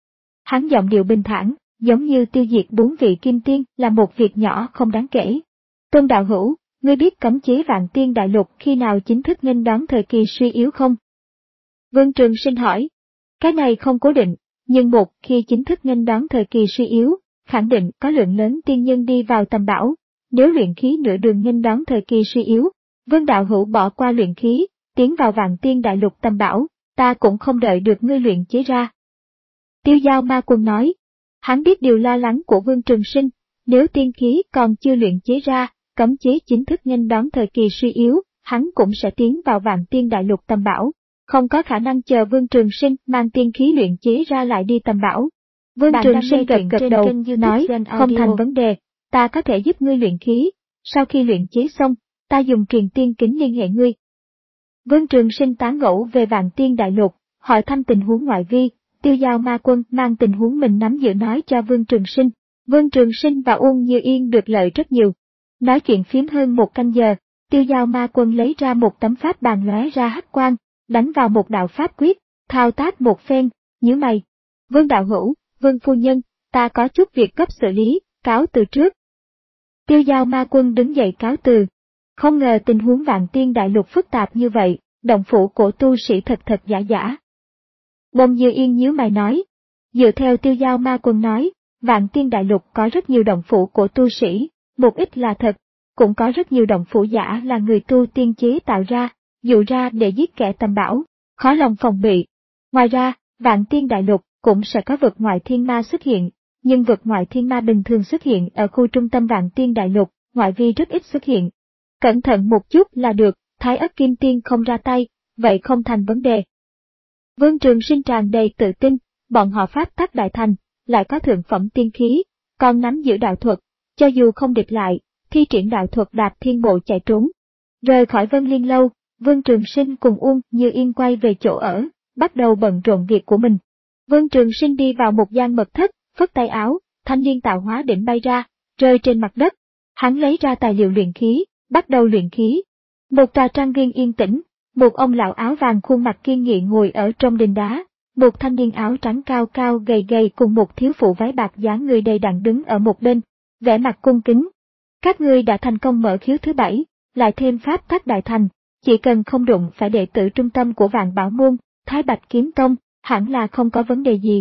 Hắn giọng điệu bình thản, giống như tiêu diệt bốn vị kim tiên là một việc nhỏ không đáng kể. Tôn đạo hữu, ngươi biết cấm chế Vạn Tiên Đại Lục khi nào chính thức nghênh đón thời kỳ suy yếu không? Vương Trường Sinh hỏi, cái này không cố định, nhưng một khi chính thức nghênh đón thời kỳ suy yếu, khẳng định có lượng lớn tiên nhân đi vào tầm bảo. Nếu luyện khí nửa đường nghênh đón thời kỳ suy yếu, Vương đạo hữu bỏ qua luyện khí, tiến vào Vạn Tiên Đại Lục tầm bảo, ta cũng không đợi được ngươi luyện chế ra. Tiêu Giao Ma Quân nói, hắn biết điều lo lắng của Vương Trường Sinh, nếu tiên khí còn chưa luyện chế ra, cấm chế chính thức nghênh đón thời kỳ suy yếu, hắn cũng sẽ tiến vào Vạn Tiên Đại Lục tầm bảo, không có khả năng chờ Vương Trường Sinh mang tiên khí luyện chế ra lại đi tầm bảo. Vương Bạn Trường Sinh gật gật đầu, nói, không thành vấn đề, ta có thể giúp ngươi luyện khí, sau khi luyện chế xong, ta dùng truyền tiên kính liên hệ ngươi. Vương Trường Sinh tán gẫu về Vạn Tiên Đại Lục, hỏi thăm tình huống ngoại vi, Tiêu Giao Ma Quân mang tình huống mình nắm giữ nói cho Vương Trường Sinh. Vương Trường Sinh và Uông Như Yên được lợi rất nhiều. Nói chuyện phiếm hơn một canh giờ, Tiêu Giao Ma Quân lấy ra một tấm pháp bàn lóe ra hắc quang, đánh vào một đạo pháp quyết, thao tác một phen, nhíu mày. Vương đạo hữu, Vương phu nhân, ta có chút việc cấp xử lý, cáo từ trước. Tiêu Giao Ma Quân đứng dậy cáo từ. Không ngờ tình huống Vạn Tiên Đại Lục phức tạp như vậy, động phủ của tu sĩ thật thật giả giả. Bông Như Yên nhíu mày nói, dựa theo Tiêu Giao Ma Quân nói, Vạn Tiên Đại Lục có rất nhiều động phủ của tu sĩ, một ít là thật, cũng có rất nhiều động phủ giả là người tu tiên chế tạo ra, dụ ra để giết kẻ tầm bảo, khó lòng phòng bị. Ngoài ra, Vạn Tiên Đại Lục cũng sẽ có vực ngoại thiên ma xuất hiện, nhưng vực ngoại thiên ma bình thường xuất hiện ở khu trung tâm Vạn Tiên Đại Lục, ngoại vi rất ít xuất hiện. Cẩn thận một chút là được, Thái Ất Kim Tiên không ra tay, vậy không thành vấn đề. Vương Trường Sinh tràn đầy tự tin, bọn họ pháp tắc đại thành, lại có thượng phẩm tiên khí, còn nắm giữ đạo thuật, cho dù không địch lại, thi triển đạo thuật đạp thiên bộ chạy trốn. Rời khỏi Vân Liên Lâu, Vương Trường Sinh cùng Uông Như Yên quay về chỗ ở, bắt đầu bận rộn việc của mình. Vương Trường Sinh đi vào một gian mật thất, phất tay áo, thanh liên tạo hóa đỉnh bay ra, rơi trên mặt đất. Hắn lấy ra tài liệu luyện khí, bắt đầu luyện khí. Một tòa trang viên yên tĩnh, một ông lão áo vàng khuôn mặt kiên nghị ngồi ở trong đình đá, một thanh niên áo trắng cao cao gầy gầy cùng một thiếu phụ váy bạc dáng người đầy đặn đứng ở một bên, vẻ mặt cung kính. Các ngươi đã thành công mở khiếu thứ bảy, lại thêm pháp tắc đại thành, chỉ cần không đụng phải đệ tử trung tâm của Vạn Bảo Môn, Thái Bạch Kiếm Tông, hẳn là không có vấn đề gì.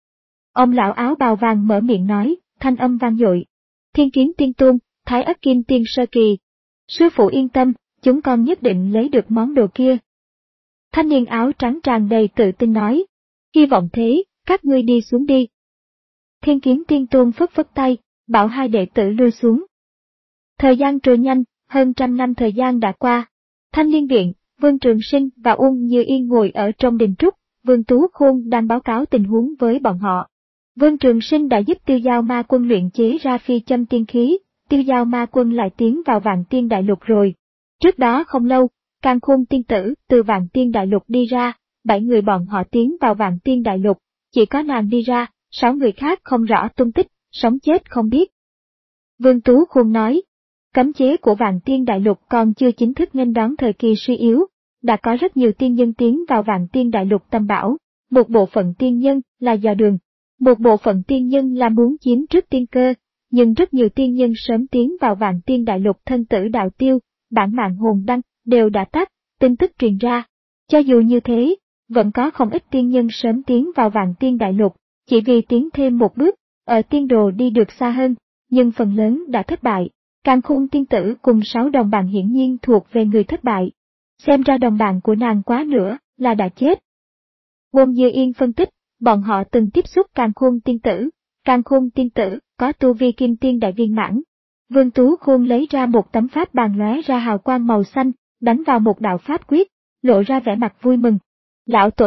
Ông lão áo bào vàng mở miệng nói, thanh âm vang dội. Thiên Kiếm Tiên Tôn, Thái Ất Kim Tiên sơ kỳ. Sư phụ yên tâm, chúng con nhất định lấy được món đồ kia. Thanh niên áo trắng tràn đầy tự tin nói. Hy vọng thế, các ngươi đi xuống đi. Thiên Kiếm Tiên Tôn phất phất tay, bảo hai đệ tử lui xuống. Thời gian trôi nhanh, hơn trăm năm thời gian đã qua. Thanh Liên Viện, Vương Trường Sinh và Uông Như Yên ngồi ở trong đình trúc, Vương Tú Khôn đang báo cáo tình huống với bọn họ. Vương Trường Sinh đã giúp Tiêu Giao Ma Quân luyện chế ra phi châm tiên khí, Tiêu Giao Ma Quân lại tiến vào Vạn Tiên Đại Lục rồi. Trước đó không lâu, Càn Khôn tiên tử từ Vạn Tiên Đại Lục đi ra, bảy người bọn họ tiến vào Vạn Tiên Đại Lục, chỉ có nàng đi ra, sáu người khác không rõ tung tích, sống chết không biết. Vương Tú Khôn nói, cấm chế của Vạn Tiên Đại Lục còn chưa chính thức nghênh đón thời kỳ suy yếu, đã có rất nhiều tiên nhân tiến vào Vạn Tiên Đại Lục tâm bảo, một bộ phận tiên nhân là dò đường, một bộ phận tiên nhân là muốn chiếm trước tiên cơ, nhưng rất nhiều tiên nhân sớm tiến vào Vạn Tiên Đại Lục thân tử đạo tiêu, bản mạng hồn đăng, đều đã tắt, tin tức truyền ra. Cho dù như thế, vẫn có không ít tiên nhân sớm tiến vào Vạn Tiên Đại Lục, chỉ vì tiến thêm một bước, ở tiên đồ đi được xa hơn, nhưng phần lớn đã thất bại. Càn Khôn tiên tử cùng sáu đồng bạn hiển nhiên thuộc về người thất bại. Xem ra đồng bạn của nàng quá nữa, là đã chết. Uông Như Yên phân tích, bọn họ từng tiếp xúc Càn Khôn tiên tử. Càn Khôn tiên tử có tu vi kim tiên đại viên mãn. Vương Tú Khôn lấy ra một tấm pháp bàn lóe ra hào quang màu xanh, đánh vào một đạo pháp quyết, lộ ra vẻ mặt vui mừng. Lão tổ tông,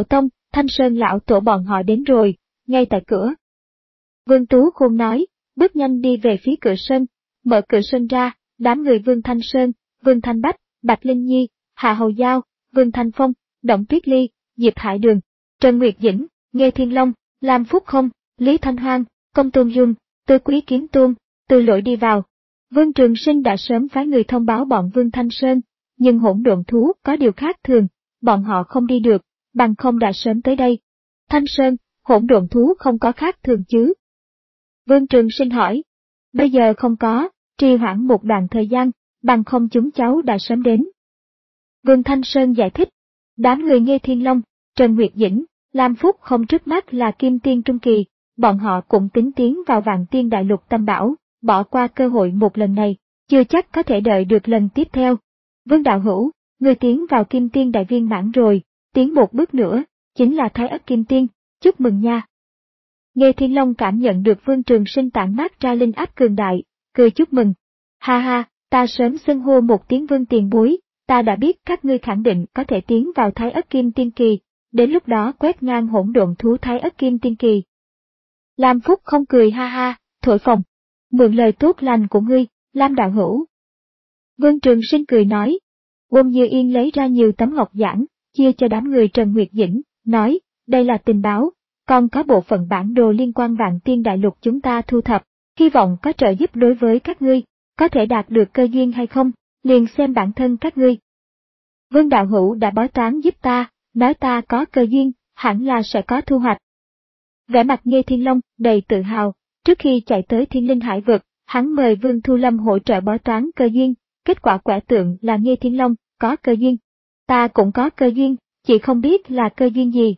Thanh Sơn lão tổ bọn họ đến rồi, ngay tại cửa. Vương Tú Khôn nói, bước nhanh đi về phía cửa sân, mở cửa sân ra, đám người Vương Thanh Sơn, Vương Thanh Bách, Bạch Linh Nhi, Hạ Hầu Giao, Vương Thanh Phong, Động Tuyết Ly, Diệp Hải Đường, Trần Nguyệt Dĩnh, Nghê Thiên Long, Lam Phúc Không, Lý Thanh Hoang, Công Tôn Dung, Tư Quý Kiếm Tôn, Từ Lỗi đi vào. Vương Trường Sinh đã sớm phái người thông báo bọn Vương Thanh Sơn, nhưng hỗn độn thú có điều khác thường, bọn họ không đi được, bằng không đã sớm tới đây. Thanh Sơn, hỗn độn thú không có khác thường chứ? Vương Trường Sinh hỏi. Bây giờ không có, trì hoãn một đoạn thời gian, bằng không chúng cháu đã sớm đến. Vương Thanh Sơn giải thích. Đám người Nghê Thiên Long, Trần Nguyệt Dĩnh, Lam Phúc Không trước mắt là Kim Tiên Trung Kỳ, bọn họ cũng tính tiến vào Vạn Tiên Đại Lục Tam Bảo, bỏ qua cơ hội một lần này, chưa chắc có thể đợi được lần tiếp theo. Vương Đạo Hữu, người tiến vào Kim Tiên Đại Viên mãn rồi, tiến một bước nữa, chính là Thái Ất Kim Tiên, chúc mừng nha. Nghê Thiên Long cảm nhận được Vương Trường Sinh tản mát ra linh áp cường đại, cười chúc mừng. Ha ha, ta sớm xưng hô một tiếng Vương tiền bối, ta đã biết các ngươi khẳng định có thể tiến vào Thái Ất Kim Tiên Kỳ, đến lúc đó quét ngang hỗn độn thú Thái Ất Kim Tiên Kỳ. Lam Phúc Không cười ha ha, thổi phồng. Mượn lời tốt lành của ngươi, Lam đạo hữu. Vương Trường Sinh cười nói. Quân Như Yên lấy ra nhiều tấm ngọc giản, chia cho đám người Trần Nguyệt Dĩnh, nói, đây là tình báo, còn có bộ phận bản đồ liên quan Vạn Tiên Đại Lục chúng ta thu thập, hy vọng có trợ giúp đối với các ngươi, có thể đạt được cơ duyên hay không, liền xem bản thân các ngươi. Vương đạo hữu đã bói toán giúp ta, nói ta có cơ duyên, hẳn là sẽ có thu hoạch. Vẻ mặt Nghê Thiên Long đầy tự hào, trước khi chạy tới Thiên Linh Hải Vực, hắn mời Vương Thu Lâm hỗ trợ bói toán cơ duyên, kết quả quẻ tượng là Nghê Thiên Long có cơ duyên. Ta cũng có cơ duyên, chỉ không biết là cơ duyên gì.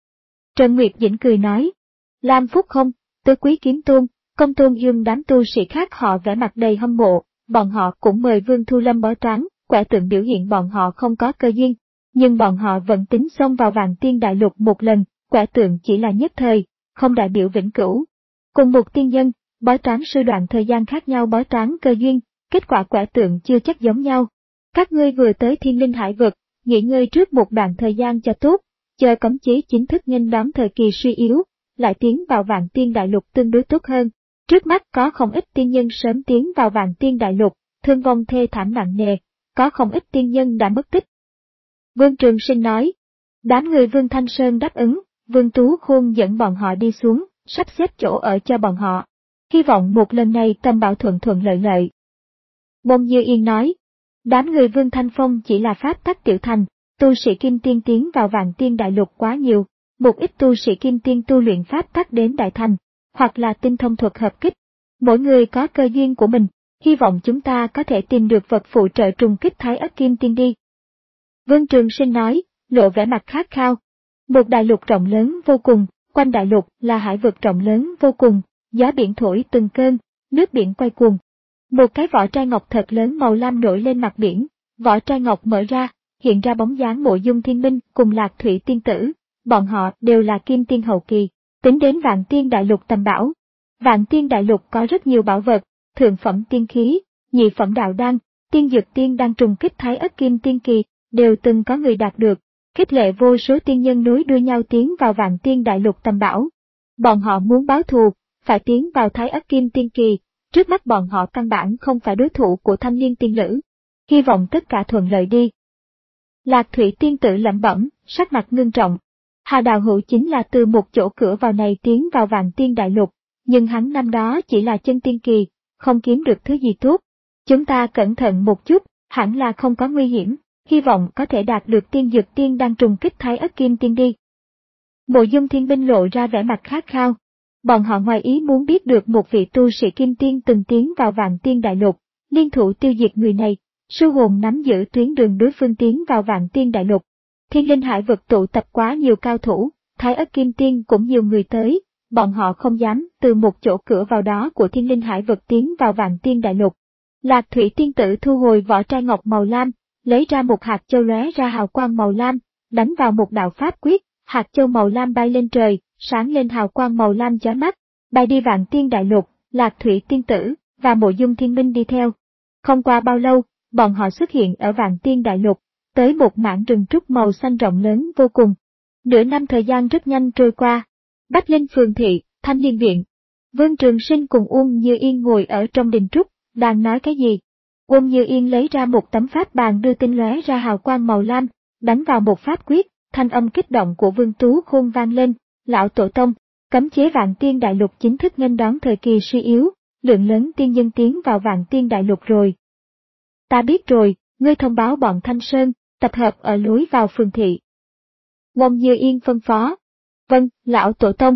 Trần Nguyệt Dĩnh cười nói. Lam Phúc Không, Tư Quý Kiếm Tôn, Công Tôn Dương đám tu sĩ khác họ vẻ mặt đầy hâm mộ, bọn họ cũng mời Vương Thu Lâm bói toán, quẻ tượng biểu hiện bọn họ không có cơ duyên, nhưng bọn họ vẫn tính xông vào Vạn Tiên Đại Lục một lần, quẻ tượng chỉ là nhất thời, không đại biểu vĩnh cửu. Cùng một tiên nhân, bói toán sư đoạn thời gian khác nhau bói toán cơ duyên, kết quả quẻ tượng chưa chắc giống nhau. Các ngươi vừa tới Thiên Linh Hải Vực, nghỉ ngơi trước một đoạn thời gian cho tốt, chờ cấm chế chính thức nghênh đón thời kỳ suy yếu, lại tiến vào Vạn Tiên Đại Lục tương đối tốt hơn. Trước mắt có không ít tiên nhân sớm tiến vào Vạn Tiên Đại Lục, thương vong thê thảm nặng nề, có không ít tiên nhân đã mất tích. Vương Trường Sinh nói. Đám người Vương Thanh Sơn đáp ứng, Vương Tú Khôn dẫn bọn họ đi xuống, sắp xếp chỗ ở cho bọn họ. Hy vọng một lần này Tam Bảo thuận thuận lợi lợi. Bông Như Yên nói. Đám người Vương Thanh Phong chỉ là pháp tắc tiểu thành, tu sĩ Kim Tiên tiến vào Vạn Tiên Đại Lục quá nhiều, một ít tu sĩ Kim Tiên tu luyện pháp tắc đến đại thành, hoặc là tinh thông thuật hợp kích. Mỗi người có cơ duyên của mình, hy vọng chúng ta có thể tìm được vật phụ trợ trùng kích Thái Ất Kim Tiên đi. Vương Trường Sinh nói, lộ vẻ mặt khát khao. Một đại lục rộng lớn vô cùng, quanh đại lục là hải vực rộng lớn vô cùng, gió biển thổi từng cơn, nước biển quay cuồng. Một cái vỏ trai ngọc thật lớn màu lam nổi lên mặt biển, vỏ trai ngọc mở ra, hiện ra bóng dáng Mộ Dung Thiên Minh cùng Lạc Thủy Tiên Tử, bọn họ đều là Kim Tiên hậu kỳ, tính đến Vạn Tiên Đại Lục Tam Bảo. Vạn Tiên Đại Lục có rất nhiều bảo vật, thượng phẩm tiên khí, nhị phẩm đạo đan, tiên dược tiên đang trùng kích Thái Ất Kim Tiên Kỳ, đều từng có người đạt được, khích lệ vô số tiên nhân nối đuôi nhau tiến vào Vạn Tiên Đại Lục Tam Bảo. Bọn họ muốn báo thù, phải tiến vào Thái Ất Kim Tiên Kỳ, trước mắt bọn họ căn bản không phải đối thủ của thanh niên tiên nữ. Hy vọng tất cả thuận lợi đi. Lạc Thủy Tiên Tử lẩm bẩm, sắc mặt ngưng trọng. Hà Đạo Hữu chính là từ một chỗ cửa vào này tiến vào Vạn Tiên Đại Lục, nhưng hắn năm đó chỉ là chân tiên kỳ, không kiếm được thứ gì tốt. Chúng ta cẩn thận một chút, hẳn là không có nguy hiểm, hy vọng có thể đạt được tiên dược tiên đang trùng kích Thái Ất Kim Tiên đi. Mộ Dung Thiên Binh lộ ra vẻ mặt khát khao. Bọn họ ngoài ý muốn biết được một vị tu sĩ Kim Tiên từng tiến vào Vạn Tiên Đại Lục, liên thủ tiêu diệt người này, sư hồn nắm giữ tuyến đường đối phương tiến vào Vạn Tiên Đại Lục. Thiên Linh Hải Vực tụ tập quá nhiều cao thủ, Thái Ất Kim Tiên cũng nhiều người tới, bọn họ không dám từ một chỗ cửa vào đó của Thiên Linh Hải Vực tiến vào Vạn Tiên Đại Lục. Lạc Thủy Tiên Tử thu hồi vỏ trai ngọc màu lam, lấy ra một hạt châu lóe ra hào quang màu lam, đánh vào một đạo pháp quyết, hạt châu màu lam bay lên trời, sáng lên hào quang màu lam chói mắt, bay đi Vạn Tiên Đại Lục. Lạc Thủy Tiên Tử và Mộ Dung Thiên Minh đi theo. Không qua bao lâu, bọn họ xuất hiện ở Vạn Tiên Đại Lục, tới một mảng rừng trúc màu xanh rộng lớn vô cùng. Nửa năm thời gian rất nhanh trôi qua. Bách Linh Phường Thị, Thanh Liên Viện. Vương Trường Sinh cùng Uông Như Yên ngồi ở trong đình trúc, đang nói cái gì. Uông Như Yên lấy ra một tấm pháp bàn đưa tinh lóe ra hào quang màu lam, đánh vào một pháp quyết, thanh âm kích động của Vương Tú Khôn vang lên, lão tổ tông, cấm chế Vạn Tiên Đại Lục chính thức nghênh đón thời kỳ suy yếu, lượng lớn tiên nhân tiến vào Vạn Tiên Đại Lục rồi. Ta biết rồi, ngươi thông báo bọn Thanh Sơn, tập hợp ở lối vào phường thị. Uông Như Yên phân phó. Vâng, lão tổ tông.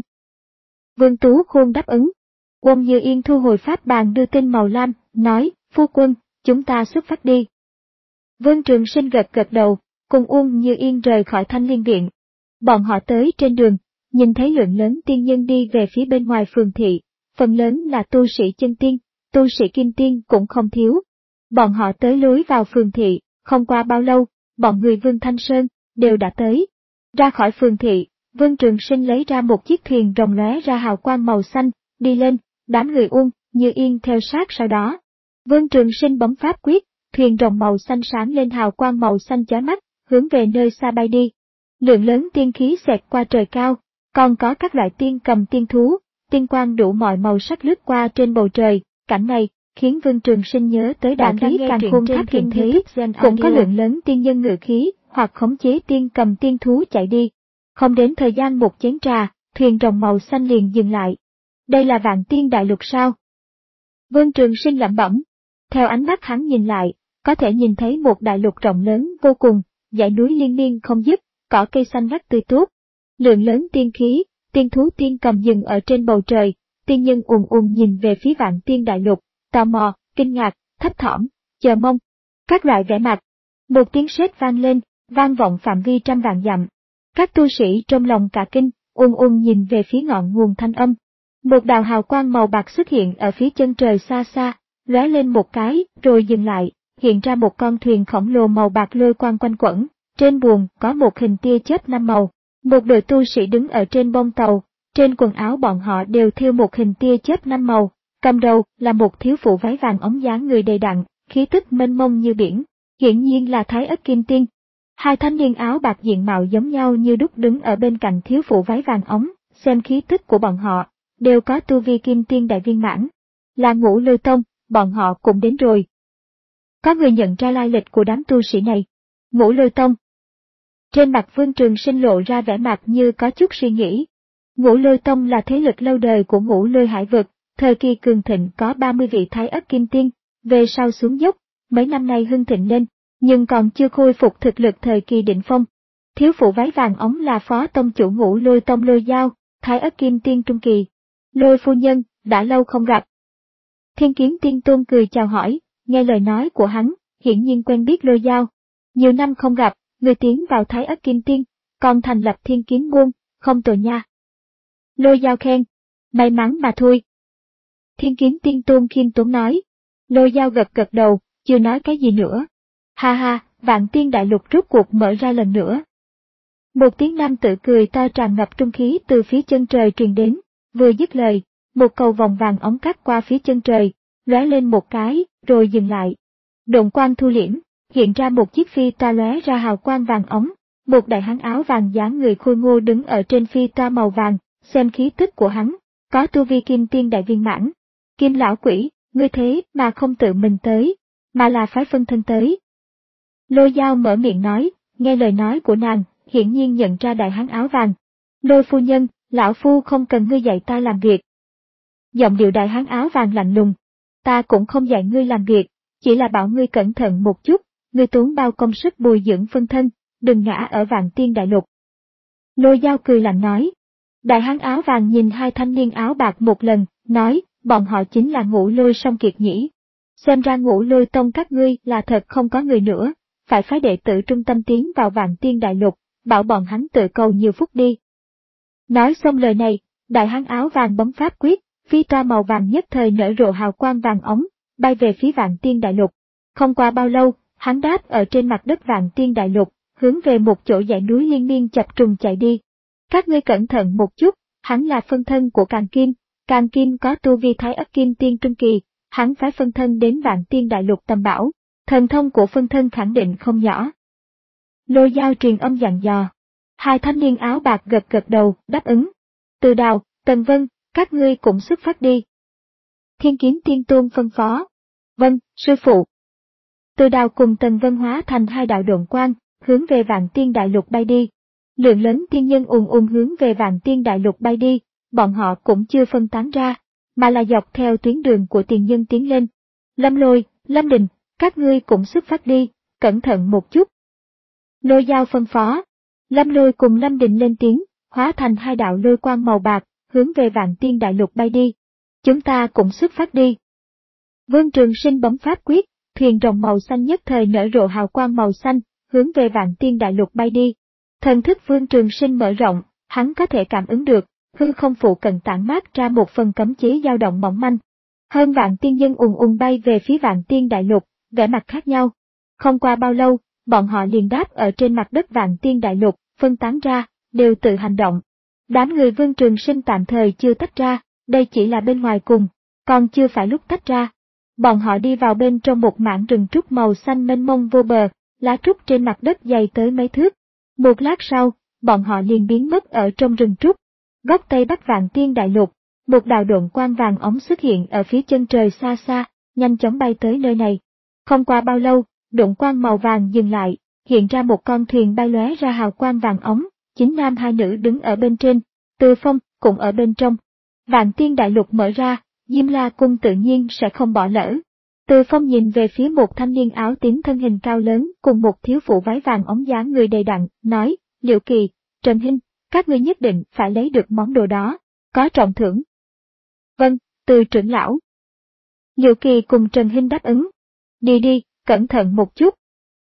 Vương Tú Khôn đáp ứng. Uông Như Yên thu hồi pháp bàn đưa tin màu lam, nói, phu quân, chúng ta xuất phát đi. Vương Trường Sinh gật gật đầu, cùng Uông Như Yên rời khỏi Thanh Liên Viện. Bọn họ tới trên đường, nhìn thấy lượng lớn tiên nhân đi về phía bên ngoài phường thị, phần lớn là tu sĩ chân tiên, tu sĩ kim tiên cũng không thiếu. Bọn họ tới lối vào phường thị, không qua bao lâu, bọn người Vương Thanh Sơn đều đã tới. Ra khỏi phường thị, Vương Trường Sinh lấy ra một chiếc thuyền rồng lóe ra hào quang màu xanh, đi lên, đám người Uông Như Yên theo sát sau đó. Vương Trường Sinh bấm pháp quyết, thuyền rồng màu xanh sáng lên hào quang màu xanh chói mắt, hướng về nơi xa bay đi. Lượng lớn tiên khí xẹt qua trời cao, còn có các loại tiên cầm tiên thú, tiên quang đủ mọi màu sắc lướt qua trên bầu trời. Cảnh này khiến Vương Trường Sinh nhớ tới đại khí càn khôn tháp hiện thế, cũng có lượng lớn tiên nhân ngự khí hoặc khống chế tiên cầm tiên thú chạy đi. Không đến thời gian một chén trà, thuyền rồng màu xanh liền dừng lại. Đây là Vạn Tiên Đại Lục sao? Vương Trường Sinh lẩm bẩm. Theo ánh mắt hắn nhìn lại, có thể nhìn thấy một đại lục rộng lớn vô cùng, dãy núi liên miên không dứt, cỏ cây xanh rất tươi tốt. Lượng lớn tiên khí, tiên thú tiên cầm dừng ở trên bầu trời, tiên nhân ùn ùn nhìn về phía Vạn Tiên Đại Lục, tò mò, kinh ngạc, thấp thỏm, chờ mong. Các loại vẻ mặt. Một tiếng sét vang lên, vang vọng phạm vi trăm vạn dặm. Các tu sĩ trong lòng cả kinh, ùn ùn nhìn về phía ngọn nguồn thanh âm. Một đạo hào quang màu bạc xuất hiện ở phía chân trời xa xa, lóe lên một cái, rồi dừng lại, hiện ra một con thuyền khổng lồ màu bạc lôi quang quanh quẩn, trên buồng có một hình tia chớp năm màu. Một đội tu sĩ đứng ở trên bông tàu, trên quần áo bọn họ đều thêu một hình tia chớp năm màu, cầm đầu là một thiếu phụ váy vàng óng dáng người đầy đặn, khí tức mênh mông như biển, hiển nhiên là Thái Ất Kim Tiên. Hai thanh niên áo bạc diện mạo giống nhau như đúc đứng ở bên cạnh thiếu phụ váy vàng óng, xem khí tức của bọn họ, đều có tu vi Kim Tiên đại viên mãn. Là Ngũ Lôi Tông, bọn họ cũng đến rồi. Có người nhận ra lai lịch của đám tu sĩ này. Ngũ Lôi Tông. Trên mặt Vương Trường Sinh lộ ra vẻ mặt như có chút suy nghĩ. Ngũ Lôi Tông là thế lực lâu đời của Ngũ Lôi Hải vực, thời kỳ cường thịnh có ba mươi vị Thái Ất Kim Tiên, về sau xuống dốc, mấy năm nay hưng thịnh lên, nhưng còn chưa khôi phục thực lực thời kỳ đỉnh phong. Thiếu phụ váy vàng óng là phó tông chủ Ngũ Lôi Tông Lôi Giao, Thái Ất Kim Tiên trung kỳ. Lôi phu nhân, đã lâu không gặp. Thiên Kiến Tiên Tôn cười chào hỏi, nghe lời nói của hắn, hiển nhiên quen biết Lôi Giao. Nhiều năm không gặp, người tiến vào Thái Ất Kim Tiên, còn thành lập Thiên Kiến môn, không tồi nha. Lôi Giao khen, may mắn mà thôi. Thiên Kiến Tiên Tôn khiêm tốn nói. Lôi Giao gật gật đầu, chưa nói cái gì nữa. Ha ha, Vạn Tiên Đại Lục rốt cuộc mở ra lần nữa. Một tiếng nam tử cười to tràn ngập trung khí từ phía chân trời truyền đến, vừa dứt lời, một cầu vòng vàng óng cắt qua phía chân trời, lóe lên một cái, rồi dừng lại. Độn quang thu liễm, hiện ra một chiếc phi toa lóe ra hào quang vàng óng, một đại hán áo vàng dáng người khôi ngô đứng ở trên phi toa màu vàng, xem khí tức của hắn, có tu vi Kim Tiên đại viên mãn. Kim lão quỷ, ngươi thế mà không tự mình tới, mà là phái phân thân tới. Lôi Giao mở miệng nói, nghe lời nói của nàng, hiển nhiên nhận ra đại hán áo vàng. Lôi phu nhân, lão phu không cần ngươi dạy ta làm việc. Giọng điệu đại hán áo vàng lạnh lùng. Ta cũng không dạy ngươi làm việc, chỉ là bảo ngươi cẩn thận một chút, ngươi tốn bao công sức bồi dưỡng phân thân, đừng ngã ở Vạn Tiên Đại Lục. Lôi Giao cười lạnh nói. Đại hán áo vàng nhìn hai thanh niên áo bạc một lần, nói, bọn họ chính là Ngũ Lôi Song Kiệt nhỉ. Xem ra Ngũ Lôi Tông các ngươi là thật không có người nữa, phải phái đệ tử trung tâm tiến vào Vạn Tiên Đại Lục, bảo bọn hắn tự cầu nhiều phúc đi. Nói xong lời này, đại hán áo vàng bấm pháp quyết, phi toa màu vàng nhất thời nở rộ hào quang vàng óng, bay về phía Vạn Tiên Đại Lục. Không qua bao lâu, hắn đáp ở trên mặt đất Vạn Tiên Đại Lục, hướng về một chỗ dãy núi liên miên chập trùng chạy đi. Các ngươi cẩn thận một chút, hắn là phân thân của Càn Kim, Càn Kim có tu vi Thái Ất Kim Tiên trung kỳ, hắn phái phân thân đến Vạn Tiên Đại Lục tầm bảo, thần thông của phân thân khẳng định không nhỏ. Lôi Giao truyền âm dặn dò. Hai thanh niên áo bạc gật gật đầu, đáp ứng. Từ Đào, Tần Vân, các ngươi cũng xuất phát đi. Thiên Kiếm Tiên Tôn phân phó. Vâng, sư phụ. Từ Đào cùng Tần Vân hóa thành hai đạo độn quang, hướng về Vạn Tiên Đại Lục bay đi. Lượng lớn tiên nhân ùn ùn hướng về Vạn Tiên Đại Lục bay đi, bọn họ cũng chưa phân tán ra, mà là dọc theo tuyến đường của tiền nhân tiến lên. Lâm Lôi, Lâm Đình, các ngươi cũng xuất phát đi, cẩn thận một chút. Lôi Dao phân phó. Lâm Lôi cùng Lâm Đình lên tiếng, hóa thành hai đạo lôi quang màu bạc, hướng về Vạn Tiên Đại Lục bay đi. Chúng ta cũng xuất phát đi. Vương Trường Sinh bấm pháp quyết, thuyền rồng màu xanh nhất thời nở rộ hào quang màu xanh, hướng về Vạn Tiên Đại Lục bay đi. Thần thức Vương Trường Sinh mở rộng, hắn có thể cảm ứng được, hư không phụ cận tản mát ra một phần cấm chế dao động mỏng manh. Hơn vạn tiên nhân ùn ùn bay về phía Vạn Tiên Đại Lục, vẻ mặt khác nhau. Không qua bao lâu, bọn họ liền đáp ở trên mặt đất Vạn Tiên Đại Lục, phân tán ra, đều tự hành động. Đám người Vương Trường Sinh tạm thời chưa tách ra, đây chỉ là bên ngoài cùng, còn chưa phải lúc tách ra. Bọn họ đi vào bên trong một mảng rừng trúc màu xanh mênh mông vô bờ, lá trúc trên mặt đất dày tới mấy thước. Một lát sau, bọn họ liền biến mất ở trong rừng trúc. Góc tây bắc Vạn Tiên Đại Lục, một đạo độn quang vàng óng xuất hiện ở phía chân trời xa xa, nhanh chóng bay tới nơi này. Không qua bao lâu, độn quang màu vàng dừng lại, hiện ra một con thuyền bay lóe ra hào quang vàng óng, chính nam hai nữ đứng ở bên trên, Từ Phong cũng ở bên trong. Vạn Tiên Đại Lục mở ra, Diêm La Cung tự nhiên sẽ không bỏ lỡ. Từ Phong nhìn về phía một thanh niên áo tím thân hình cao lớn cùng một thiếu phụ váy vàng óng dáng người đầy đặn, nói, Liễu Kỳ, Trần Hinh, các ngươi nhất định phải lấy được món đồ đó, có trọng thưởng. Vâng, Từ trưởng lão. Liễu Kỳ cùng Trần Hinh đáp ứng. Đi đi, cẩn thận một chút.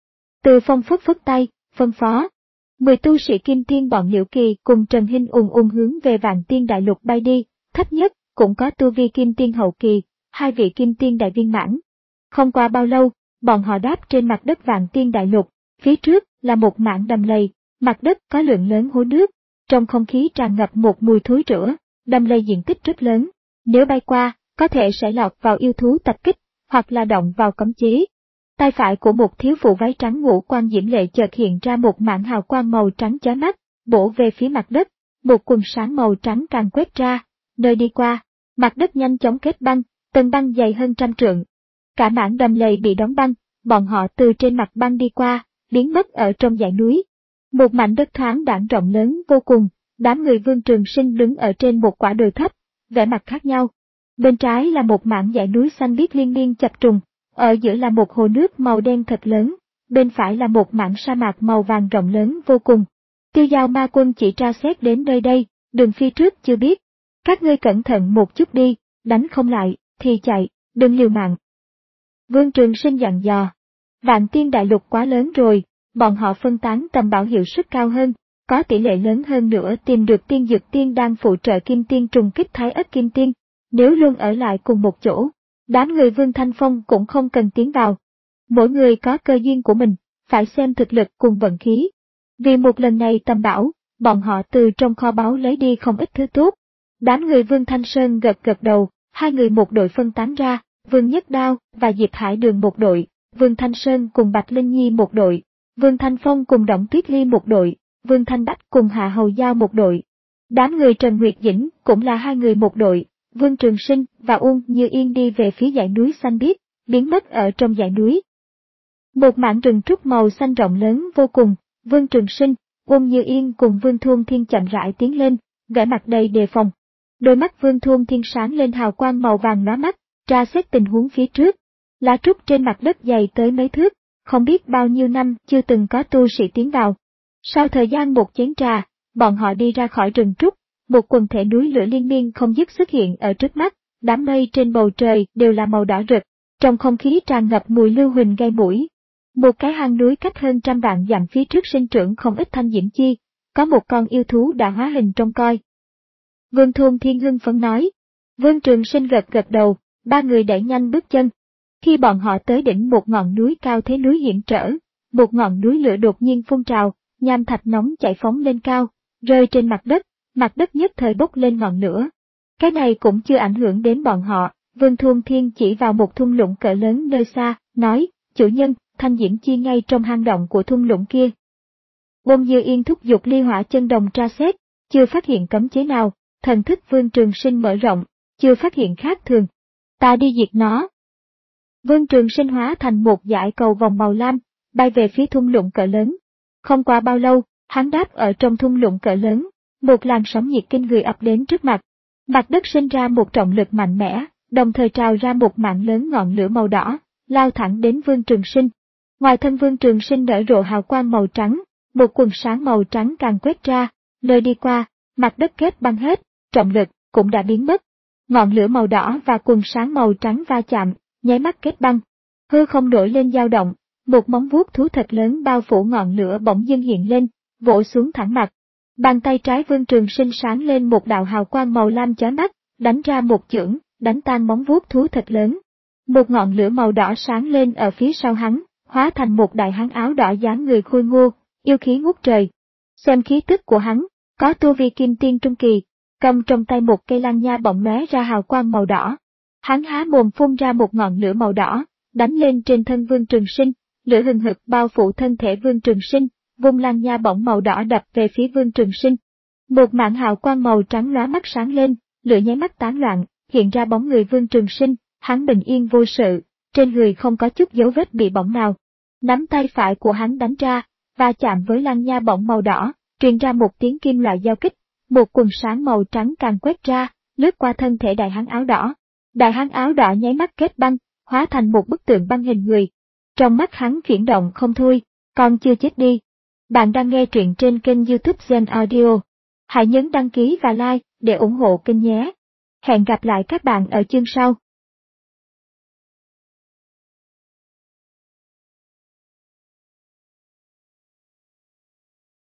Từ Phong phất phất tay, phân phó. Mười tu sĩ Kim Tiên bọn Liễu Kỳ cùng Trần Hinh ùn ùn hướng về Vạn Tiên Đại Lục bay đi, thấp nhất cũng có tu vi Kim Tiên hậu kỳ, hai vị Kim Tiên đại viên mãn. Không qua bao lâu, bọn họ đáp trên mặt đất Vạn Tiên Đại Lục, phía trước là một mảng đầm lầy, mặt đất có lượng lớn hố nước, trong không khí tràn ngập một mùi thối rữa, đầm lầy diện tích rất lớn, nếu bay qua, có thể sẽ lọt vào yêu thú tập kích, hoặc là động vào cấm chế. Tay phải của một thiếu phụ váy trắng ngũ quan diễm lệ chợt hiện ra một mảng hào quang màu trắng chói mắt, bổ về phía mặt đất, một quần sáng màu trắng càng quét ra, nơi đi qua, mặt đất nhanh chóng kết băng, tầng băng dày hơn trăm trượng. Cả mảng đầm lầy bị đóng băng, bọn họ từ trên mặt băng đi qua, biến mất ở trong dãy núi. Một mảnh đất thoáng đãng rộng lớn vô cùng, đám người Vương Trường Sinh đứng ở trên một quả đồi thấp, vẻ mặt khác nhau. Bên trái là một mảng dãy núi xanh biếc liên miên chập trùng, ở giữa là một hồ nước màu đen thật lớn, bên phải là một mảng sa mạc màu vàng rộng lớn vô cùng. Tiêu Giao Ma Quân chỉ tra xét đến nơi đây, đường phía trước chưa biết. Các ngươi cẩn thận một chút đi, đánh không lại, thì chạy, đừng liều mạng. Vương Trường Sinh dặn dò. Vạn Tiên Đại Lục quá lớn rồi, bọn họ phân tán tầm bảo hiệu suất cao hơn, có tỷ lệ lớn hơn nữa tìm được tiên dược tiên đang phụ trợ Kim Tiên trùng kích Thái Ất Kim Tiên. Nếu luôn ở lại cùng một chỗ, đám người Vương Thanh Phong cũng không cần tiến vào. Mỗi người có cơ duyên của mình, phải xem thực lực cùng vận khí. Vì một lần này tầm bảo, bọn họ từ trong kho báu lấy đi không ít thứ tốt. Đám người Vương Thanh Sơn gật gật đầu, hai người một đội phân tán ra, Vương Nhất Đao và Diệp Hải Đường một đội, Vương Thanh Sơn cùng Bạch Linh Nhi một đội, Vương Thanh Phong cùng Động Tuyết Ly một đội, Vương Thanh Bách cùng Hạ Hầu Giao một đội. Đám người Trần Nguyệt Dĩnh cũng là hai người một đội, Vương Trường Sinh và Uông Như Yên đi về phía dãy núi xanh biếc, biến mất ở trong dãy núi. Một mảng rừng trúc màu xanh rộng lớn vô cùng, Vương Trường Sinh, Uông Như Yên cùng Vương Thôn Thiên chậm rãi tiến lên, vẻ mặt đầy đề phòng. Đôi mắt Vương Thôn Thiên sáng lên hào quang màu vàng lóa mắt, tra xét tình huống phía trước. Lá trúc trên mặt đất dày tới mấy thước, không biết bao nhiêu năm chưa từng có tu sĩ tiến vào. Sau thời gian một chén trà, bọn họ đi ra khỏi rừng trúc, một quần thể núi lửa liên miên không dứt xuất hiện ở trước mắt, đám mây trên bầu trời đều là màu đỏ rực, trong không khí tràn ngập mùi lưu huỳnh gây mũi. Một cái hang núi cách hơn trăm vạn dặm phía trước sinh trưởng không ít thanh diễm chi, có một con yêu thú đã hóa hình trông coi. Vương Thôn Thiên hưng phấn nói. Vương Trường Sinh gật gật đầu, ba người đẩy nhanh bước chân. Khi bọn họ tới đỉnh một ngọn núi cao thế núi hiểm trở, một ngọn núi lửa đột nhiên phun trào, nham thạch nóng chảy phóng lên cao, rơi trên mặt đất, mặt đất nhất thời bốc lên ngọn lửa. Cái này cũng chưa ảnh hưởng đến bọn họ, Vương Thôn Thiên chỉ vào một thung lũng cỡ lớn nơi xa, nói, chủ nhân, thanh diễm chi ngay trong hang động của thung lũng kia. Bôn Dư Yên thúc giục ly hỏa chân đồng tra xét, chưa phát hiện cấm chế nào, thần thức Vương Trường Sinh mở rộng, chưa phát hiện khác thường. Ta đi diệt nó. Vương Trường Sinh hóa thành một dải cầu vòng màu lam, bay về phía thung lũng cỡ lớn. Không qua bao lâu, hắn đáp ở trong thung lũng cỡ lớn, một làn sóng nhiệt kinh người ập đến trước mặt. Mặt đất sinh ra một trọng lực mạnh mẽ, đồng thời trào ra một mạng lớn ngọn lửa màu đỏ, lao thẳng đến Vương Trường Sinh. Ngoài thân Vương Trường Sinh nở rộ hào quang màu trắng, một quần sáng màu trắng càng quét ra, nơi đi qua, mặt đất kết băng hết, trọng lực cũng đã biến mất. Ngọn lửa màu đỏ và quần sáng màu trắng va chạm, nháy mắt kết băng. Hư không nổi lên dao động, một móng vuốt thú thật lớn bao phủ ngọn lửa bỗng dưng hiện lên, vỗ xuống thẳng mặt. Bàn tay trái Vương Trường Sinh sáng lên một đạo hào quang màu lam chói mắt, đánh ra một chưởng, đánh tan móng vuốt thú thật lớn. Một ngọn lửa màu đỏ sáng lên ở phía sau hắn, hóa thành một đại hán áo đỏ dáng người khôi ngô, yêu khí ngút trời. Xem khí tức của hắn, có tu vi kim tiên trung kỳ, cầm trong tay một cây lăng nha bỗng lóe ra hào quang màu đỏ. Hắn há mồm phun ra một ngọn lửa màu đỏ, đánh lên trên thân Vương Trường Sinh, lửa hừng hực bao phủ thân thể Vương Trường Sinh, vung lăng nha bỗng màu đỏ đập về phía Vương Trường Sinh. Một mảng hào quang màu trắng lóa mắt sáng lên, lửa nháy mắt tán loạn, hiện ra bóng người Vương Trường Sinh, hắn bình yên vô sự, trên người không có chút dấu vết bị bỏng nào. Nắm tay phải của hắn đánh ra, va chạm với lăng nha bỗng màu đỏ, truyền ra một tiếng kim loại giao kích, một quần sáng màu trắng càng quét ra, lướt qua thân thể đại hán áo đỏ. Đại hán áo đỏ nháy mắt kết băng, hóa thành một bức tượng băng hình người. Trong mắt hắn chuyển động không thôi, còn chưa chết đi. Bạn đang nghe truyện trên kênh YouTube Gen Audio. Hãy nhấn đăng ký và like để ủng hộ kênh nhé. Hẹn gặp lại các bạn ở chương sau.